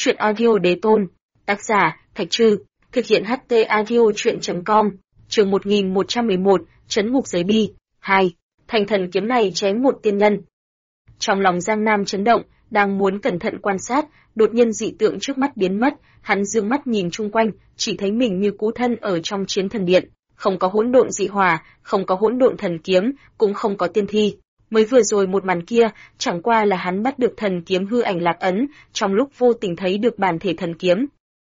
Chuyện audio đế tôn. Tác giả, Thạch Trư. Thực hiện HT audio chuyện.com. Chương 1111, Trấn ngục giới bi. 2. Thành thần kiếm này chém một tiên nhân. Trong lòng Giang Nam chấn động, đang muốn cẩn thận quan sát, đột nhiên dị tượng trước mắt biến mất, hắn dương mắt nhìn chung quanh, chỉ thấy mình như cú thân ở trong chiến thần điện, không có hỗn độn dị hỏa, không có hỗn độn thần kiếm, cũng không có tiên thi. Mới vừa rồi một màn kia, chẳng qua là hắn bắt được thần kiếm hư ảnh lạc ấn, trong lúc vô tình thấy được bản thể thần kiếm.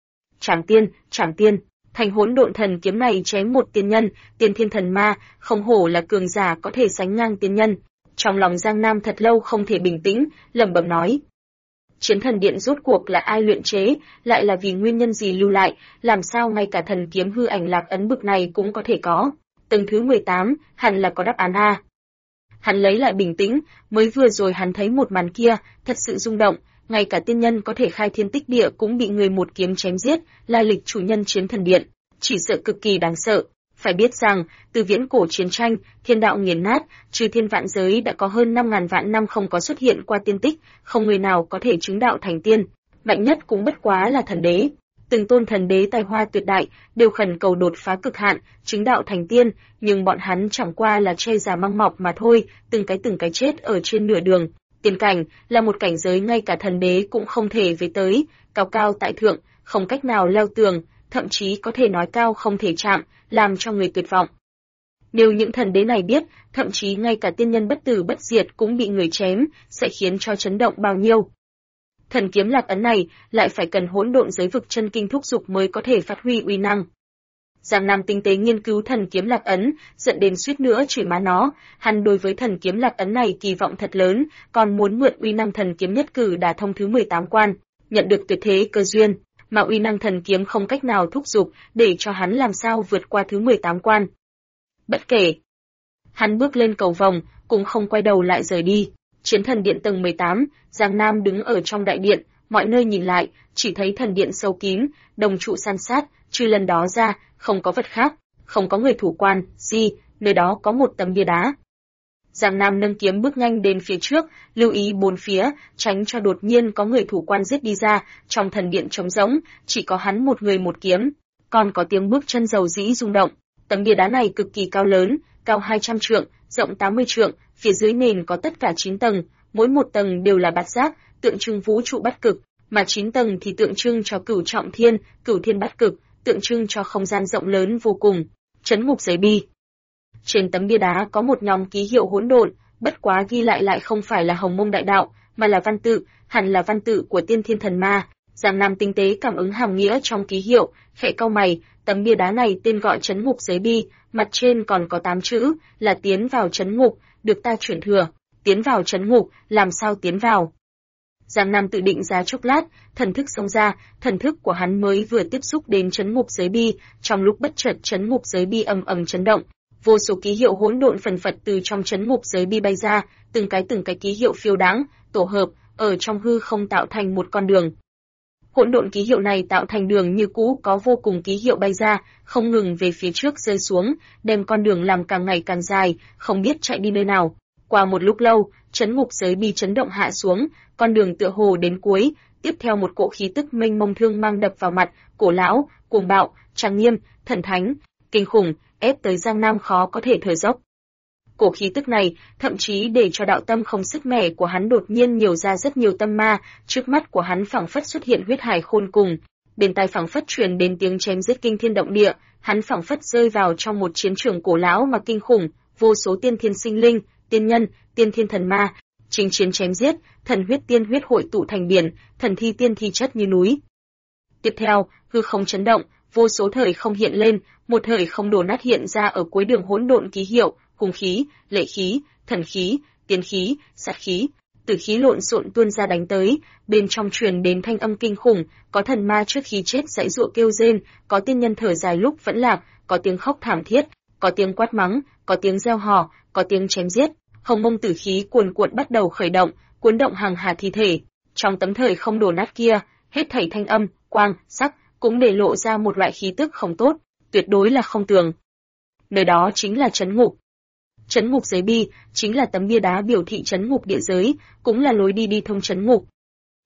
Trảm tiên, thành hỗn độn thần kiếm này chém một tiên nhân, tiên thiên thần ma, không hổ là cường giả có thể sánh ngang tiên nhân. Trong lòng Giang Nam thật lâu không thể bình tĩnh, lẩm bẩm nói. Chiến thần điện rốt cuộc là ai luyện chế, lại là vì nguyên nhân gì lưu lại, làm sao ngay cả thần kiếm hư ảnh lạc ấn bực này cũng có thể có. Tầng thứ 18, hẳn là có đáp án a. Hắn lấy lại bình tĩnh, mới vừa rồi hắn thấy một màn kia, thật sự rung động, ngay cả tiên nhân có thể khai thiên tích địa cũng bị người một kiếm chém giết, lai lịch chủ nhân chiến thần điện, chỉ sợ cực kỳ đáng sợ. Phải biết rằng, từ viễn cổ chiến tranh, thiên đạo nghiền nát, trừ thiên vạn giới đã có hơn 5.000 vạn năm không có xuất hiện qua tiên tích, không người nào có thể chứng đạo thành tiên, mạnh nhất cũng bất quá là thần đế. Từng tôn thần đế tài hoa tuyệt đại, đều khẩn cầu đột phá cực hạn, chứng đạo thành tiên, nhưng bọn hắn chẳng qua là che già măng mọc mà thôi, từng cái chết ở trên nửa đường. Tiên cảnh là một cảnh giới ngay cả thần đế cũng không thể về tới, cao cao tại thượng, không cách nào leo tường, thậm chí có thể nói cao không thể chạm, làm cho người tuyệt vọng. Nếu những thần đế này biết, thậm chí ngay cả tiên nhân bất tử bất diệt cũng bị người chém, sẽ khiến cho chấn động bao nhiêu. Thần kiếm lạc ấn này lại phải cần hỗn độn giới vực chân kinh thúc dục mới có thể phát huy uy năng. Giang Nam tinh tế nghiên cứu thần kiếm lạc ấn, giận đến suýt nữa chửi má nó, hắn đối với thần kiếm lạc ấn này kỳ vọng thật lớn, còn muốn mượn uy năng thần kiếm nhất cử đả thông thứ 18 quan, nhận được tuyệt thế cơ duyên, mà uy năng thần kiếm không cách nào thúc dục để cho hắn làm sao vượt qua thứ 18 quan. Bất kể, hắn bước lên cầu vòng, cũng không quay đầu lại rời đi. Chiến thần điện tầng 18, Giang Nam đứng ở trong đại điện, mọi nơi nhìn lại, chỉ thấy thần điện sâu kín, đồng trụ san sát, trừ lần đó ra, không có vật khác, không có người thủ quan, nơi đó có một tấm bia đá. Giang Nam nâng kiếm bước nhanh đến phía trước, lưu ý bốn phía, tránh cho đột nhiên có người thủ quan giết đi ra, trong thần điện trống rỗng, chỉ có hắn một người một kiếm, còn có tiếng bước chân dầu dĩ rung động. Tấm bia đá này cực kỳ cao lớn, cao 200 trượng, rộng 80 trượng, phía dưới nền có tất cả 9 tầng, mỗi một tầng đều là bát giác, tượng trưng vũ trụ bát cực, mà 9 tầng thì tượng trưng cho cửu thiên bát cực, tượng trưng cho không gian rộng lớn vô cùng. Trấn ngục giới bi. Trên tấm bia đá có một nhóm ký hiệu hỗn độn, bất quá ghi lại không phải là Hồng Mông đại đạo, mà là văn tự, hẳn là văn tự của tiên thiên thần ma. Giang Nam tinh tế cảm ứng hàm nghĩa trong ký hiệu, khẽ cau mày, tấm bia đá này tên gọi Trấn ngục giới bi, mặt trên còn có 8 chữ, là tiến vào trấn ngục, được ta chuyển thừa. Tiến vào trấn ngục, làm sao tiến vào? Giang Nam tự định giá chốc lát, thần thức xông ra, thần thức của hắn mới vừa tiếp xúc đến trấn ngục giới bi, trong lúc bất chợt trấn ngục giới bi ầm ầm chấn động, vô số ký hiệu hỗn độn phần phật từ trong trấn ngục giới bi bay ra, từng cái ký hiệu phiêu đãng, tổ hợp, ở trong hư không tạo thành một con đường. Hỗn độn ký hiệu này tạo thành đường như cũ, có vô cùng ký hiệu bay ra, không ngừng về phía trước rơi xuống, đem con đường làm càng ngày càng dài, không biết chạy đi nơi nào. Qua một lúc lâu, trấn ngục giới bi chấn động hạ xuống, con đường tựa hồ đến cuối, tiếp theo một cỗ khí tức mênh mông thương mang đập vào mặt, cổ lão, cuồng bạo, trang nghiêm, thần thánh, kinh khủng, ép tới Giang Nam khó có thể thở dốc. Cổ khí tức này, thậm chí để cho đạo tâm không sức mẻ của hắn đột nhiên nhiều ra rất nhiều tâm ma, trước mắt của hắn phảng phất xuất hiện huyết hải khôn cùng, bên tai phảng phất truyền đến tiếng chém giết kinh thiên động địa, hắn phảng phất rơi vào trong một chiến trường cổ lão mà kinh khủng, vô số tiên thiên sinh linh, tiên nhân, tiên thiên thần ma, chinh chiến chém giết, thần huyết tiên huyết hội tụ thành biển, thần thi tiên thi chất như núi. Tiếp theo, hư không chấn động, vô số thời không hiện lên, một thời không đổ nát hiện ra ở cuối đường hỗn độn ký hiệu, hung khí, lệ khí, thần khí, tiên khí, sát khí, tử khí lộn xộn tuôn ra đánh tới, bên trong truyền đến thanh âm kinh khủng, có thần ma trước khi chết giãy giụa kêu rên, có tiên nhân thở dài lúc vẫn lạc, có tiếng khóc thảm thiết, có tiếng quát mắng, có tiếng reo hò, có tiếng chém giết. Hồng mông tử khí cuồn cuộn bắt đầu khởi động, cuốn động hàng hà thi thể. Trong tấm thời không đổ nát kia, hết thảy thanh âm, quang, sắc cũng để lộ ra một loại khí tức không tốt, tuyệt đối là không tường. Nơi đó chính là trấn ngục. Trấn ngục giới bi chính là tấm bia đá biểu thị trấn ngục địa giới, cũng là lối đi thông trấn ngục.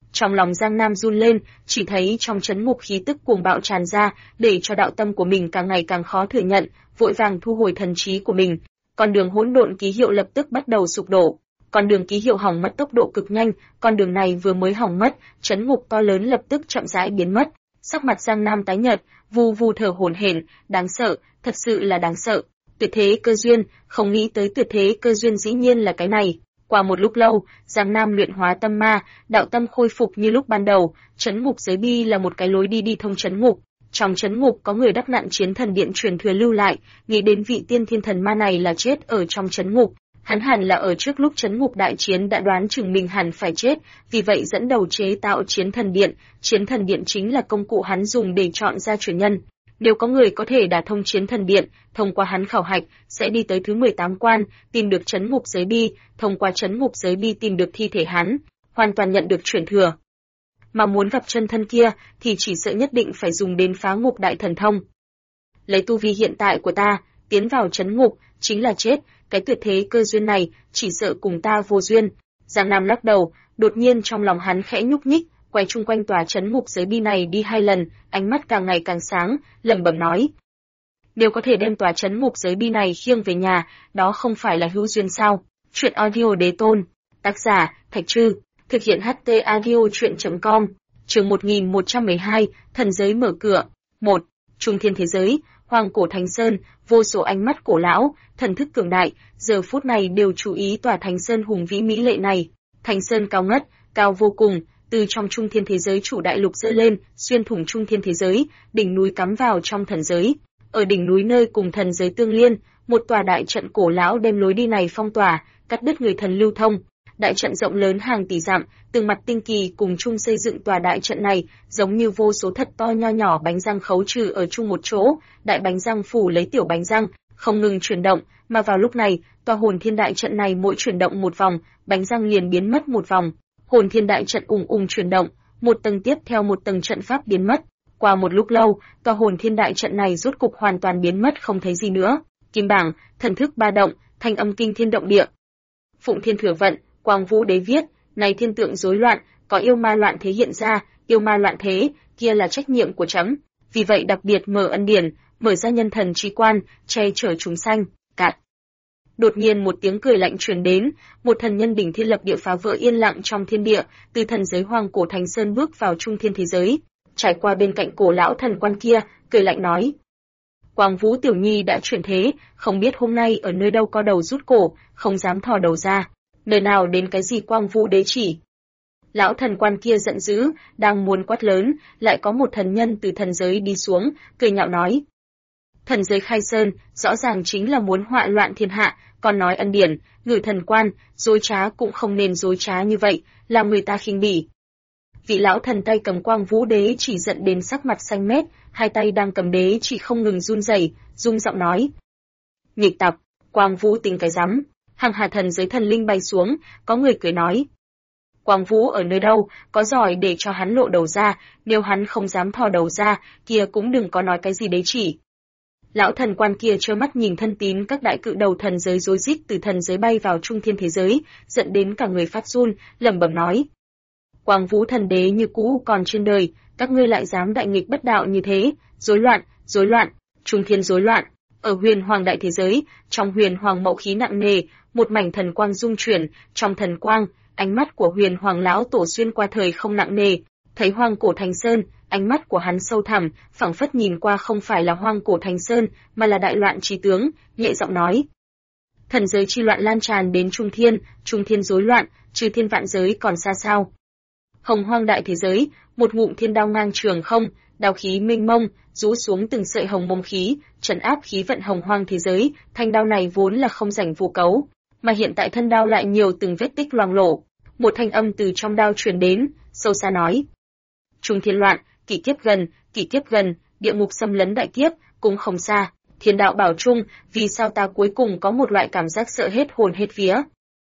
Trong lòng Giang Nam run lên, chỉ thấy trong chấn ngục khí tức cuồng bạo tràn ra, để cho đạo tâm của mình càng ngày càng khó thừa nhận, vội vàng thu hồi thần trí của mình. Con đường hỗn độn ký hiệu lập tức bắt đầu sụp đổ. Con đường ký hiệu hỏng mất tốc độ cực nhanh, con đường này vừa mới hỏng mất, chấn ngục to lớn lập tức chậm rãi biến mất. Sắc mặt Giang Nam tái nhợt, vù vù thở hổn hển, đáng sợ, thật sự là đáng sợ. Tuyệt thế cơ duyên, không nghĩ tới tuyệt thế cơ duyên dĩ nhiên là cái này. Qua một lúc lâu, Giang Nam luyện hóa tâm ma, đạo tâm khôi phục như lúc ban đầu, chấn ngục giới bi là một cái lối đi thông chấn ngục. Trong chấn ngục có người đắc nạn chiến thần điện truyền thừa lưu lại, nghĩ đến vị tiên thiên thần ma này là chết ở trong chấn ngục. Hắn hẳn là ở trước lúc chấn ngục đại chiến đã đoán chừng mình hẳn phải chết, vì vậy dẫn đầu chế tạo chiến thần điện chính là công cụ hắn dùng để chọn ra truyền nhân. Nếu có người có thể đả thông chiến thần điện, thông qua hắn khảo hạch, sẽ đi tới thứ 18 quan, tìm được chấn ngục giới bi, thông qua chấn ngục giới bi tìm được thi thể hắn, hoàn toàn nhận được truyền thừa. Mà muốn gặp chân thân kia, thì chỉ sợ nhất định phải dùng đến phá ngục đại thần thông. Lấy tu vi hiện tại của ta, tiến vào chấn ngục, chính là chết, cái tuyệt thế cơ duyên này, chỉ sợ cùng ta vô duyên. Giang Nam lắc đầu, đột nhiên trong lòng hắn khẽ nhúc nhích, quay chung quanh tòa chấn ngục giới bi này đi 2 lần, ánh mắt càng ngày càng sáng, lẩm bẩm nói: nếu có thể đem tòa chấn ngục giới bi này khiêng về nhà, đó không phải là hữu duyên sao? Truyện audio đế tôn, tác giả Thạch Trư, thực hiện HT audio truyện.com, chương 1112, thần giới mở cửa. 1. Trung thiên thế giới, hoàng cổ Thánh Sơn, vô số ánh mắt cổ lão, thần thức cường đại, giờ phút này đều chú ý tòa Thánh Sơn hùng vĩ mỹ lệ này. Thánh Sơn cao ngất, cao vô cùng, từ trong trung thiên thế giới chủ đại lục dỡ lên, xuyên thủng trung thiên thế giới, đỉnh núi cắm vào trong thần giới. Ở đỉnh núi nơi cùng thần giới tương liên, một tòa đại trận cổ lão đem lối đi này phong tỏa, cắt đứt người thần lưu thông. Đại trận rộng lớn hàng tỷ dặm, từng mặt tinh kỳ cùng chung xây dựng tòa đại trận này, giống như vô số thật to nho nhỏ bánh răng khấu trừ ở chung một chỗ, đại bánh răng phủ lấy tiểu bánh răng, không ngừng chuyển động, mà vào lúc này, tòa hồn thiên đại trận này mỗi chuyển động một vòng, bánh răng liền biến mất một vòng. Hồn thiên đại trận chuyển động, một tầng tiếp theo một tầng trận pháp biến mất. Qua một lúc lâu, tòa hồn thiên đại trận này rốt cục hoàn toàn biến mất không thấy gì nữa. Kim bảng, thần thức ba động, thanh âm kinh thiên động địa. Phụng Thiên Thừa Vận, Quang Vũ Đế viết, này thiên tượng rối loạn, có yêu ma loạn thế hiện ra, yêu ma loạn thế, kia là trách nhiệm của chấm. Vì vậy đặc biệt mở ân điển, mở ra nhân thần chi quan, che chở chúng sanh. Cạn. Đột nhiên một tiếng cười lạnh truyền đến, một thần nhân đỉnh thiên lập địa phá vỡ yên lặng trong thiên địa, từ thần giới hoàng cổ Thánh Sơn bước vào trung thiên thế giới, trải qua bên cạnh cổ lão thần quan kia, cười lạnh nói: Quang Vũ tiểu nhi đã chuyển thế, không biết hôm nay ở nơi đâu có đầu rút cổ, không dám thò đầu ra. Nơi nào đến cái gì Quang Vũ đế chỉ? Lão thần quan kia giận dữ, đang muốn quát lớn, lại có một thần nhân từ thần giới đi xuống, cười nhạo nói: thần giới khai sơn, rõ ràng chính là muốn họa loạn thiên hạ, còn nói ân điển, ngự thần quan, dối trá cũng không nên dối trá như vậy, làm người ta khinh bỉ. Vị lão thần tay cầm Quang Vũ đế chỉ giận đến sắc mặt xanh mét, hai tay đang cầm đế chỉ không ngừng run rẩy, rung giọng nói: nghịch tặc, Quang Vũ tính cái rắm. Hàng hà thần giới thần linh bay xuống, có người cười nói: Quang Vũ ở nơi đâu, có giỏi để cho hắn lộ đầu ra, nếu hắn không dám thò đầu ra, kia cũng đừng có nói cái gì đế chỉ. Lão thần quan kia trơ mắt nhìn thân tín các đại cự đầu thần giới rối rít từ thần giới bay vào trung thiên thế giới, giận đến cả người phát run, lẩm bẩm nói: Quang Vũ thần đế như cũ còn trên đời, các ngươi lại dám đại nghịch bất đạo như thế, rối loạn, trung thiên rối loạn. Ở huyền hoàng đại thế giới, trong huyền hoàng mậu khí nặng nề, một mảnh thần quang dung chuyển, trong thần quang, ánh mắt của huyền hoàng lão tổ xuyên qua thời không nặng nề, thấy hoang cổ Thánh Sơn, ánh mắt của hắn sâu thẳm, phảng phất nhìn qua không phải là hoang cổ Thánh Sơn, mà là đại loạn chí tướng, nhẹ giọng nói: thần giới chi loạn lan tràn đến trung thiên rối loạn, trừ thiên vạn giới còn xa sao? Hồng hoang đại thế giới, một ngụm thiên đao ngang trường không, đao khí mênh mông, rũ xuống từng sợi hồng mông khí, trấn áp khí vận hồng hoang thế giới. Thanh đao này vốn là không rảnh vu cấu, mà hiện tại thân đao lại nhiều từng vết tích loang lổ. Một thanh âm từ trong đao truyền đến, sâu xa nói: trung thiên loạn, kỷ kiếp gần, địa ngục xâm lấn đại kiếp cũng không xa. Thiên đạo bảo trung, vì sao ta cuối cùng có một loại cảm giác sợ hết hồn hết vía?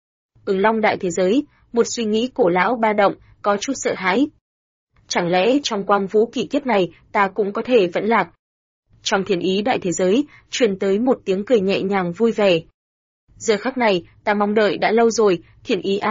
Ứng Long đại thế giới, một suy nghĩ cổ lão ba động, có chút sợ hãi. Chẳng lẽ trong Quang Vũ kỷ kiếp này, ta cũng có thể vẫn lạc? Trong Thiên Ý đại thế giới, truyền tới một tiếng cười nhẹ nhàng vui vẻ. Giờ khắc này, ta mong đợi đã lâu rồi, Thiên Ý a,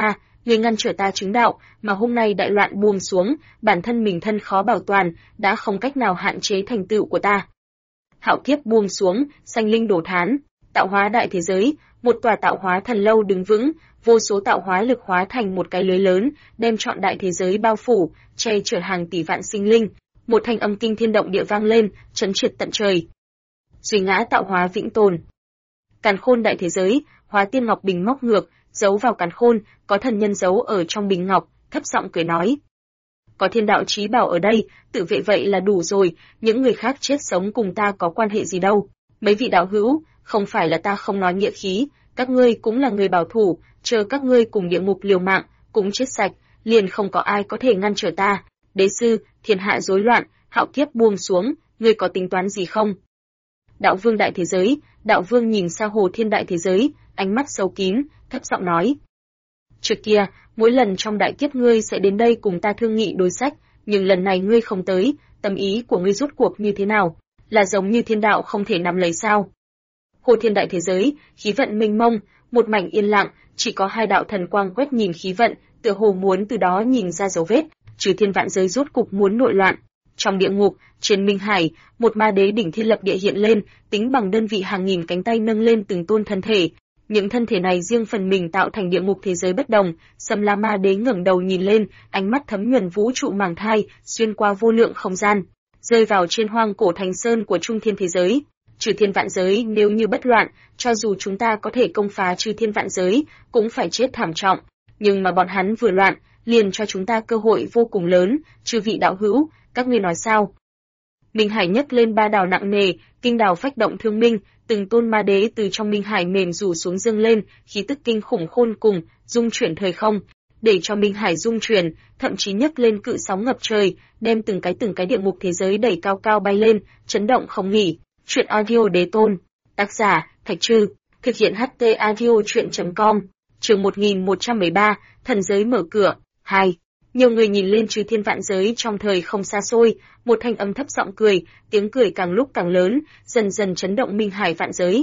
Người ngăn trở ta chứng đạo, mà hôm nay đại loạn buông xuống, bản thân mình thân khó bảo toàn, đã không cách nào hạn chế thành tựu của ta. Hạo kiếp buông xuống, sanh linh đổ thán, tạo hóa đại thế giới, một tòa tạo hóa thần lâu đứng vững, vô số tạo hóa lực hóa thành một cái lưới lớn, đem trọn đại thế giới bao phủ, che chở hàng tỷ vạn sinh linh. Một thanh âm kinh thiên động địa vang lên, chấn triệt tận trời. Duy ngã tạo hóa vĩnh tồn. Càn khôn đại thế giới, Hóa Tiên Ngọc bình móc ngược, giấu vào càn khôn, có thần nhân giấu ở trong bình ngọc, thấp giọng cười nói: có thiên đạo chí bảo ở đây, tự vệ vậy là đủ rồi, những người khác chết sống cùng ta có quan hệ gì đâu. Mấy vị đạo hữu, không phải là ta không nói nghĩa khí, các ngươi cũng là người bảo thủ, chờ các ngươi cùng địa ngục liều mạng, cũng chết sạch, liền không có ai có thể ngăn trở ta. Đế sư, thiên hạ rối loạn, hạo kiếp buông xuống, ngươi có tính toán gì không? Đạo vương đại thế giới, đạo vương nhìn xa hồ thiên đại thế giới, ánh mắt sâu kín, thấp giọng nói: trước kia, mỗi lần trong đại kiếp ngươi sẽ đến đây cùng ta thương nghị đối sách, nhưng lần này ngươi không tới, tâm ý của ngươi rốt cuộc như thế nào? Là giống như thiên đạo không thể nắm lấy sao? Hồ thiên đại thế giới, khí vận mênh mông, một mảnh yên lặng, chỉ có hai đạo thần quang quét nhìn khí vận, tựa hồ muốn từ đó nhìn ra dấu vết, trừ thiên vạn giới rốt cục muốn nội loạn. Trong địa ngục, trên Minh Hải, một ma đế đỉnh thiên lập địa hiện lên, tính bằng đơn vị hàng nghìn cánh tay nâng lên từng tôn thân thể. Những thân thể này riêng phần mình tạo thành địa ngục thế giới bất đồng. Sầm La Ma Đế ngẩng đầu nhìn lên, ánh mắt thấm nhuần vũ trụ màng thai, xuyên qua vô lượng không gian, rơi vào trên hoang cổ thành sơn của trung thiên thế giới. Trừ thiên vạn giới nếu như bất loạn, cho dù chúng ta có thể công phá trừ thiên vạn giới, cũng phải chết thảm trọng. Nhưng mà bọn hắn vừa loạn, liền cho chúng ta cơ hội vô cùng lớn. Chư vị đạo hữu, các ngươi nói sao? Minh Hải nhấc lên ba đào nặng nề, kinh đào phách động thương minh, từng tôn ma đế từ trong Minh Hải mềm rủ xuống dâng lên, khí tức kinh khủng khôn cùng, dung chuyển thời không, để cho Minh Hải dung chuyển, thậm chí nhấc lên cự sóng ngập trời, đem từng cái địa ngục thế giới đẩy cao cao bay lên, chấn động không nghỉ. Truyện audio đế tôn, tác giả Thạch Trư, thực hiện HT audio truyện.com, chương 1113, thần giới mở cửa, 2. Nhiều người nhìn lên trừ thiên vạn giới trong thời không xa xôi, một thanh âm thấp giọng cười, tiếng cười càng lúc càng lớn, dần dần chấn động Minh Hải vạn giới.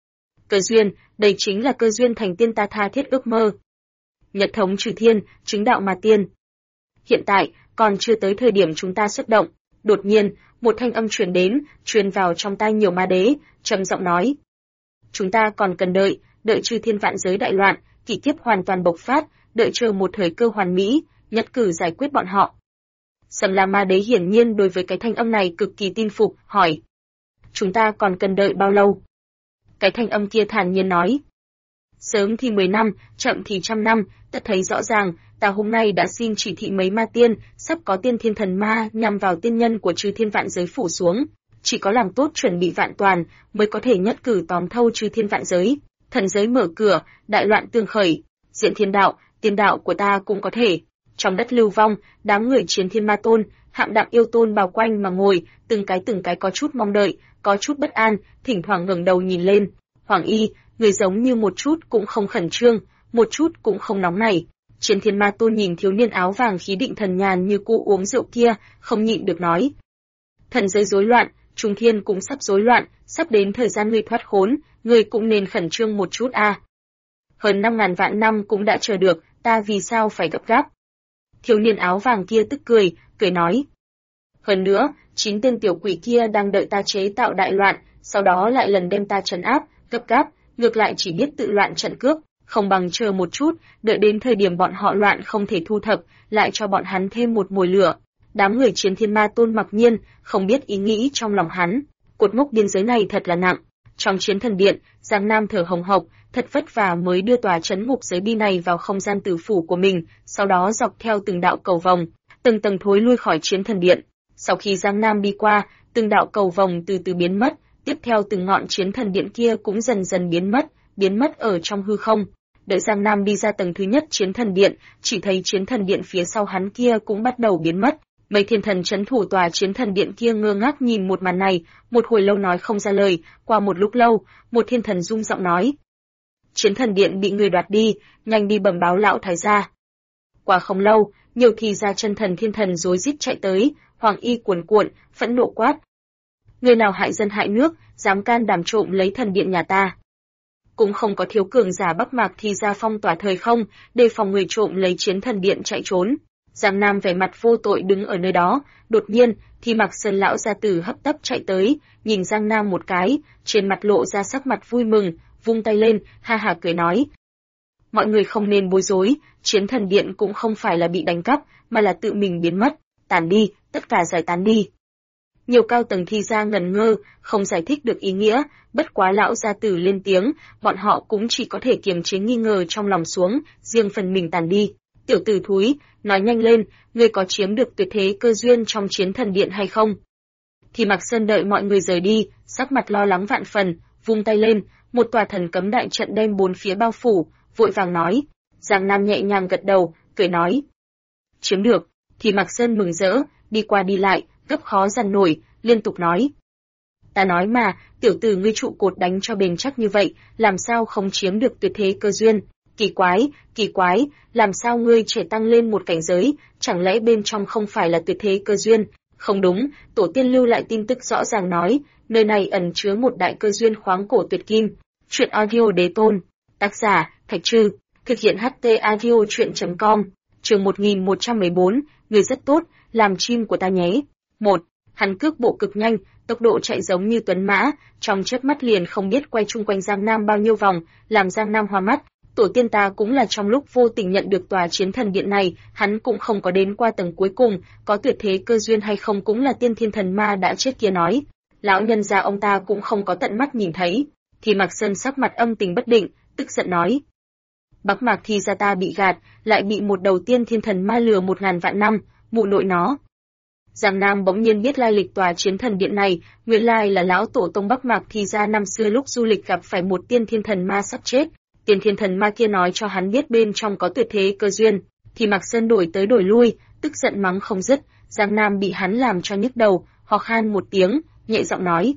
Cơ duyên, đây chính là cơ duyên thành tiên ta tha thiết ước mơ. Nhật thống trừ thiên, chứng đạo mà tiên. Hiện tại, còn chưa tới thời điểm chúng ta xuất động. Đột nhiên, một thanh âm truyền đến, truyền vào trong tai nhiều ma đế, trầm giọng nói: chúng ta còn cần đợi trừ thiên vạn giới đại loạn, kỷ kiếp hoàn toàn bộc phát, đợi chờ một thời cơ hoàn mỹ, nhất cử giải quyết bọn họ. Sầm La Ma Đế hiển nhiên đối với cái thanh âm này cực kỳ tin phục, hỏi: chúng ta còn cần đợi bao lâu? Cái thanh âm kia thản nhiên nói: sớm thì 10 năm, chậm thì 100 năm, tất thấy rõ ràng, ta hôm nay đã xin chỉ thị mấy ma tiên, sắp có tiên thiên thần ma nhằm vào tiên nhân của trừ thiên vạn giới phủ xuống, chỉ có làm tốt chuẩn bị vạn toàn, mới có thể nhất cử tóm thâu trừ thiên vạn giới, thần giới mở cửa, đại loạn tương khởi, diện thiên đạo, tiên đạo của ta cũng có thể. Trong đất lưu vong, đám người chiến thiên ma tôn, hạm đạm yêu tôn bao quanh mà ngồi, từng cái có chút mong đợi, có chút bất an, thỉnh thoảng ngẩng đầu nhìn lên. Hoàng Y, người giống như một chút cũng không khẩn trương, một chút cũng không nóng nảy. Chiến thiên ma tôn nhìn thiếu niên áo vàng khí định thần nhàn như cũ uống rượu kia, không nhịn được nói: thần giới rối loạn, trung thiên cũng sắp rối loạn, sắp đến thời gian ngươi thoát khốn, ngươi cũng nên khẩn trương một chút a. Hơn 5.000 vạn năm cũng đã chờ được, ta vì sao phải gấp gáp? Thiếu niên áo vàng kia tức cười nói: hơn nữa, 9 tên tiểu quỷ kia đang đợi ta chế tạo đại loạn, sau đó lại lần đem ta trấn áp, gấp gáp, ngược lại chỉ biết tự loạn trận cước, không bằng chờ một chút, đợi đến thời điểm bọn họ loạn không thể thu thập, lại cho bọn hắn thêm một mồi lửa. Đám người chiến thiên ma tôn mặc nhiên, không biết ý nghĩ trong lòng hắn, cột mốc biên giới này thật là nặng. Trong chiến thần điện, Giang Nam thở hồng hộc, thật vất vả mới đưa tòa trấn ngục giới bi này vào không gian tử phủ của mình, sau đó dọc theo từng đạo cầu vòng, từng tầng thối lui khỏi chiến thần điện. Sau khi Giang Nam đi qua, từng đạo cầu vòng từ từ biến mất, tiếp theo từng ngọn chiến thần điện kia cũng dần dần biến mất ở trong hư không. Đợi Giang Nam đi ra tầng thứ nhất chiến thần điện, chỉ thấy chiến thần điện phía sau hắn kia cũng bắt đầu biến mất. Mấy thiên thần trấn thủ tòa chiến thần điện kia ngơ ngác nhìn một màn này, một hồi lâu nói không ra lời. Qua một lúc lâu, một thiên thần rung giọng nói: chiến thần điện bị người đoạt đi, nhanh đi bẩm báo lão thái gia. Qua không lâu, nhiều thì ra chân thần thiên thần rối rít chạy tới, Hoàng Y cuồn cuộn, phẫn nộ quát: người nào hại dân hại nước, dám can đảm trộm lấy thần điện nhà ta? cũng không có thiếu cường giả Bắc Mạc Thi ra phong tỏa thời không, đề phòng người trộm lấy chiến thần điện chạy trốn. Giang Nam vẻ mặt vô tội đứng ở nơi đó, đột nhiên, Thi Mạc Sơn lão gia tử hấp tấp chạy tới, nhìn Giang Nam một cái, trên mặt lộ ra sắc mặt vui mừng, vung tay lên, ha ha cười nói. Mọi người không nên bối rối, chiến thần điện cũng không phải là bị đánh cắp, mà là tự mình biến mất, tản đi, tất cả giải tán đi. Nhiều cao tầng Thi gia ngần ngơ, không giải thích được ý nghĩa, bất quá lão gia tử lên tiếng, bọn họ cũng chỉ có thể kiềm chế nghi ngờ trong lòng xuống, riêng phần mình tản đi. Tiểu tử thúi, nói nhanh lên, ngươi có chiếm được tuyệt thế cơ duyên trong chiến thần điện hay không? Thì Mạc Sơn đợi mọi người rời đi, sắc mặt lo lắng vạn phần, vung tay lên, một tòa thần cấm đại trận đem bốn phía bao phủ, vội vàng nói. Giang Nam nhẹ nhàng gật đầu, cười nói. Chiếm được, thì Mạc Sơn mừng rỡ, đi qua đi lại, gấp khó dằn nổi, liên tục nói. Ta nói mà, tiểu tử ngươi trụ cột đánh cho bền chắc như vậy, làm sao không chiếm được tuyệt thế cơ duyên? Kỳ quái, làm sao ngươi trẻ tăng lên một cảnh giới, chẳng lẽ bên trong không phải là tuyệt thế cơ duyên? Không đúng, tổ tiên lưu lại tin tức rõ ràng nói, nơi này ẩn chứa một đại cơ duyên khoáng cổ tuyệt kim. Truyện audio đế tôn, tác giả, Thạch Trư, thực hiện HT audio truyện.com, chương 1114, người rất tốt, làm chim của ta nhé. 1. Hắn cước bộ cực nhanh, tốc độ chạy giống như tuấn mã, trong chớp mắt liền không biết quay chung quanh Giang Nam bao nhiêu vòng, làm Giang Nam hoa mắt. Tổ tiên ta cũng là trong lúc vô tình nhận được tòa chiến thần điện này, hắn cũng không có đến qua tầng cuối cùng, có tuyệt thế cơ duyên hay không cũng là tiên thiên thần ma đã chết kia nói. Lão nhân gia ông ta cũng không có tận mắt nhìn thấy. Thì Mạc Sơn sắc mặt âm tình bất định, tức giận nói. Bắc Mạc Thi gia ta bị gạt, lại bị một đầu tiên thiên thần ma lừa 1000 vạn năm, mụ nội nó. Giang Nam bỗng nhiên biết lai lịch tòa chiến thần điện này, nguyên lai là lão tổ tông Bắc Mạc Thi gia năm xưa lúc du lịch gặp phải một tiên thiên thần ma sắp chết. Tiên thiên thần ma kia nói cho hắn biết bên trong có tuyệt thế cơ duyên, thì Mạc Sơn đổi tới đổi lui, tức giận mắng không dứt. Giang Nam bị hắn làm cho nhức đầu, ho khan một tiếng, nhẹ giọng nói.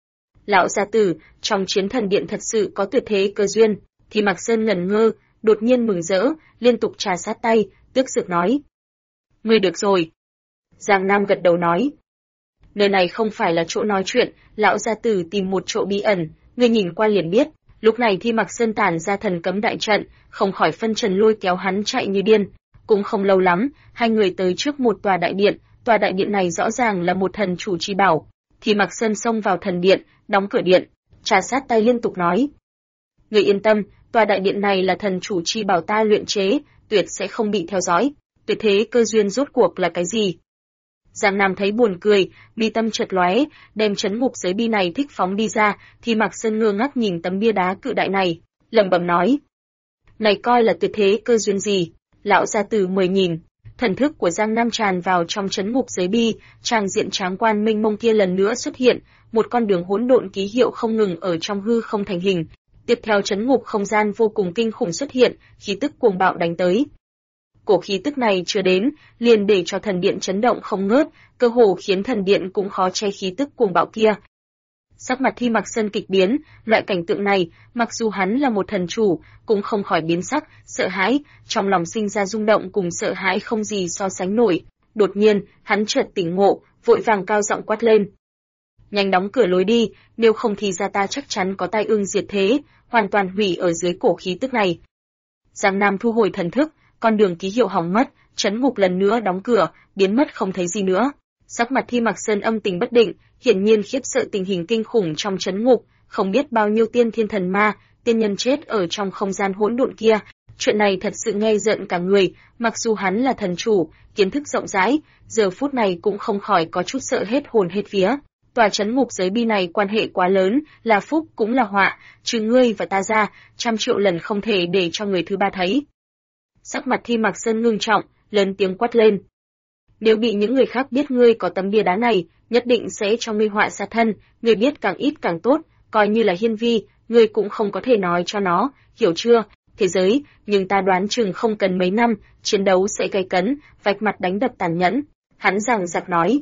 Lão gia tử, trong chiến thần điện thật sự có tuyệt thế cơ duyên. Thì Mạc Sơn ngẩn ngơ, đột nhiên mừng rỡ, liên tục trà sát tay, tức giận nói. Ngươi được rồi. Giang Nam gật đầu nói. Nơi này không phải là chỗ nói chuyện, lão gia tử tìm một chỗ bí ẩn, ngươi nhìn qua liền biết. Lúc này Thi Mạc Sơn tản ra thần cấm đại trận, không khỏi phân trần lôi kéo hắn chạy như điên. Cũng không lâu lắm, hai người tới trước một tòa đại điện này rõ ràng là một thần chủ chi bảo. Thi Mạc Sơn xông vào thần điện, đóng cửa điện, trà sát tay liên tục nói. Người yên tâm, tòa đại điện này là thần chủ chi bảo ta luyện chế, tuyệt sẽ không bị theo dõi. Tuyệt thế cơ duyên rốt cuộc là cái gì? Giang Nam thấy buồn cười, mi tâm chợt lóe, đem chấn ngục giới bi này thích phóng đi ra, thì Mạc Sơn ngơ ngác nhìn tấm bia đá cự đại này, lẩm bẩm nói: "Này coi là tuyệt thế cơ duyên gì?" Lão gia tử 10.000, thần thức của Giang Nam tràn vào trong chấn ngục giới bi, tràng diện tráng quan mênh mông kia lần nữa xuất hiện, một con đường hỗn độn ký hiệu không ngừng ở trong hư không thành hình. Tiếp theo chấn ngục không gian vô cùng kinh khủng xuất hiện, khí tức cuồng bạo đánh tới. Cổ khí tức này chưa đến, liền để cho thần điện chấn động không ngớt, cơ hồ khiến thần điện cũng khó che khí tức cuồng bạo kia. Sắc mặt Thi Mạc Sơn kịch biến, loại cảnh tượng này, mặc dù hắn là một thần chủ, cũng không khỏi biến sắc, sợ hãi, trong lòng sinh ra rung động cùng sợ hãi không gì so sánh nổi. Đột nhiên, hắn chợt tỉnh ngộ, vội vàng cao giọng quát lên: "Nhanh đóng cửa lối đi, nếu không thì ra ta chắc chắn có tai ương diệt thế, hoàn toàn hủy ở dưới cổ khí tức này." Giang Nam thu hồi thần thức, con đường ký hiệu hỏng mất, chấn ngục lần nữa đóng cửa, biến mất không thấy gì nữa. Sắc mặt Thi Mạc Sơn âm tình bất định, hiển nhiên khiếp sợ tình hình kinh khủng trong chấn ngục, không biết bao nhiêu tiên thiên thần ma, tiên nhân chết ở trong không gian hỗn độn kia. Chuyện này thật sự nghe rợn cả người, mặc dù hắn là thần chủ, kiến thức rộng rãi, giờ phút này cũng không khỏi có chút sợ hết hồn hết vía. Tòa chấn ngục giới bi này quan hệ quá lớn, là phúc cũng là họa, trừ ngươi và ta ra, 100 triệu lần không thể để cho người thứ ba thấy. Sắc mặt Thi Mạc Sơn ngưng trọng, lớn tiếng quát lên: "Nếu bị những người khác biết ngươi có tấm bia đá này, nhất định sẽ cho ngươi họa sát thân, ngươi biết càng ít càng tốt, coi như là hiên vi, ngươi cũng không có thể nói cho nó, hiểu chưa? Thế giới, nhưng ta đoán chừng không cần mấy năm, chiến đấu sẽ gay cấn, vạch mặt đánh đập tàn nhẫn." Hắn giằng giặc nói: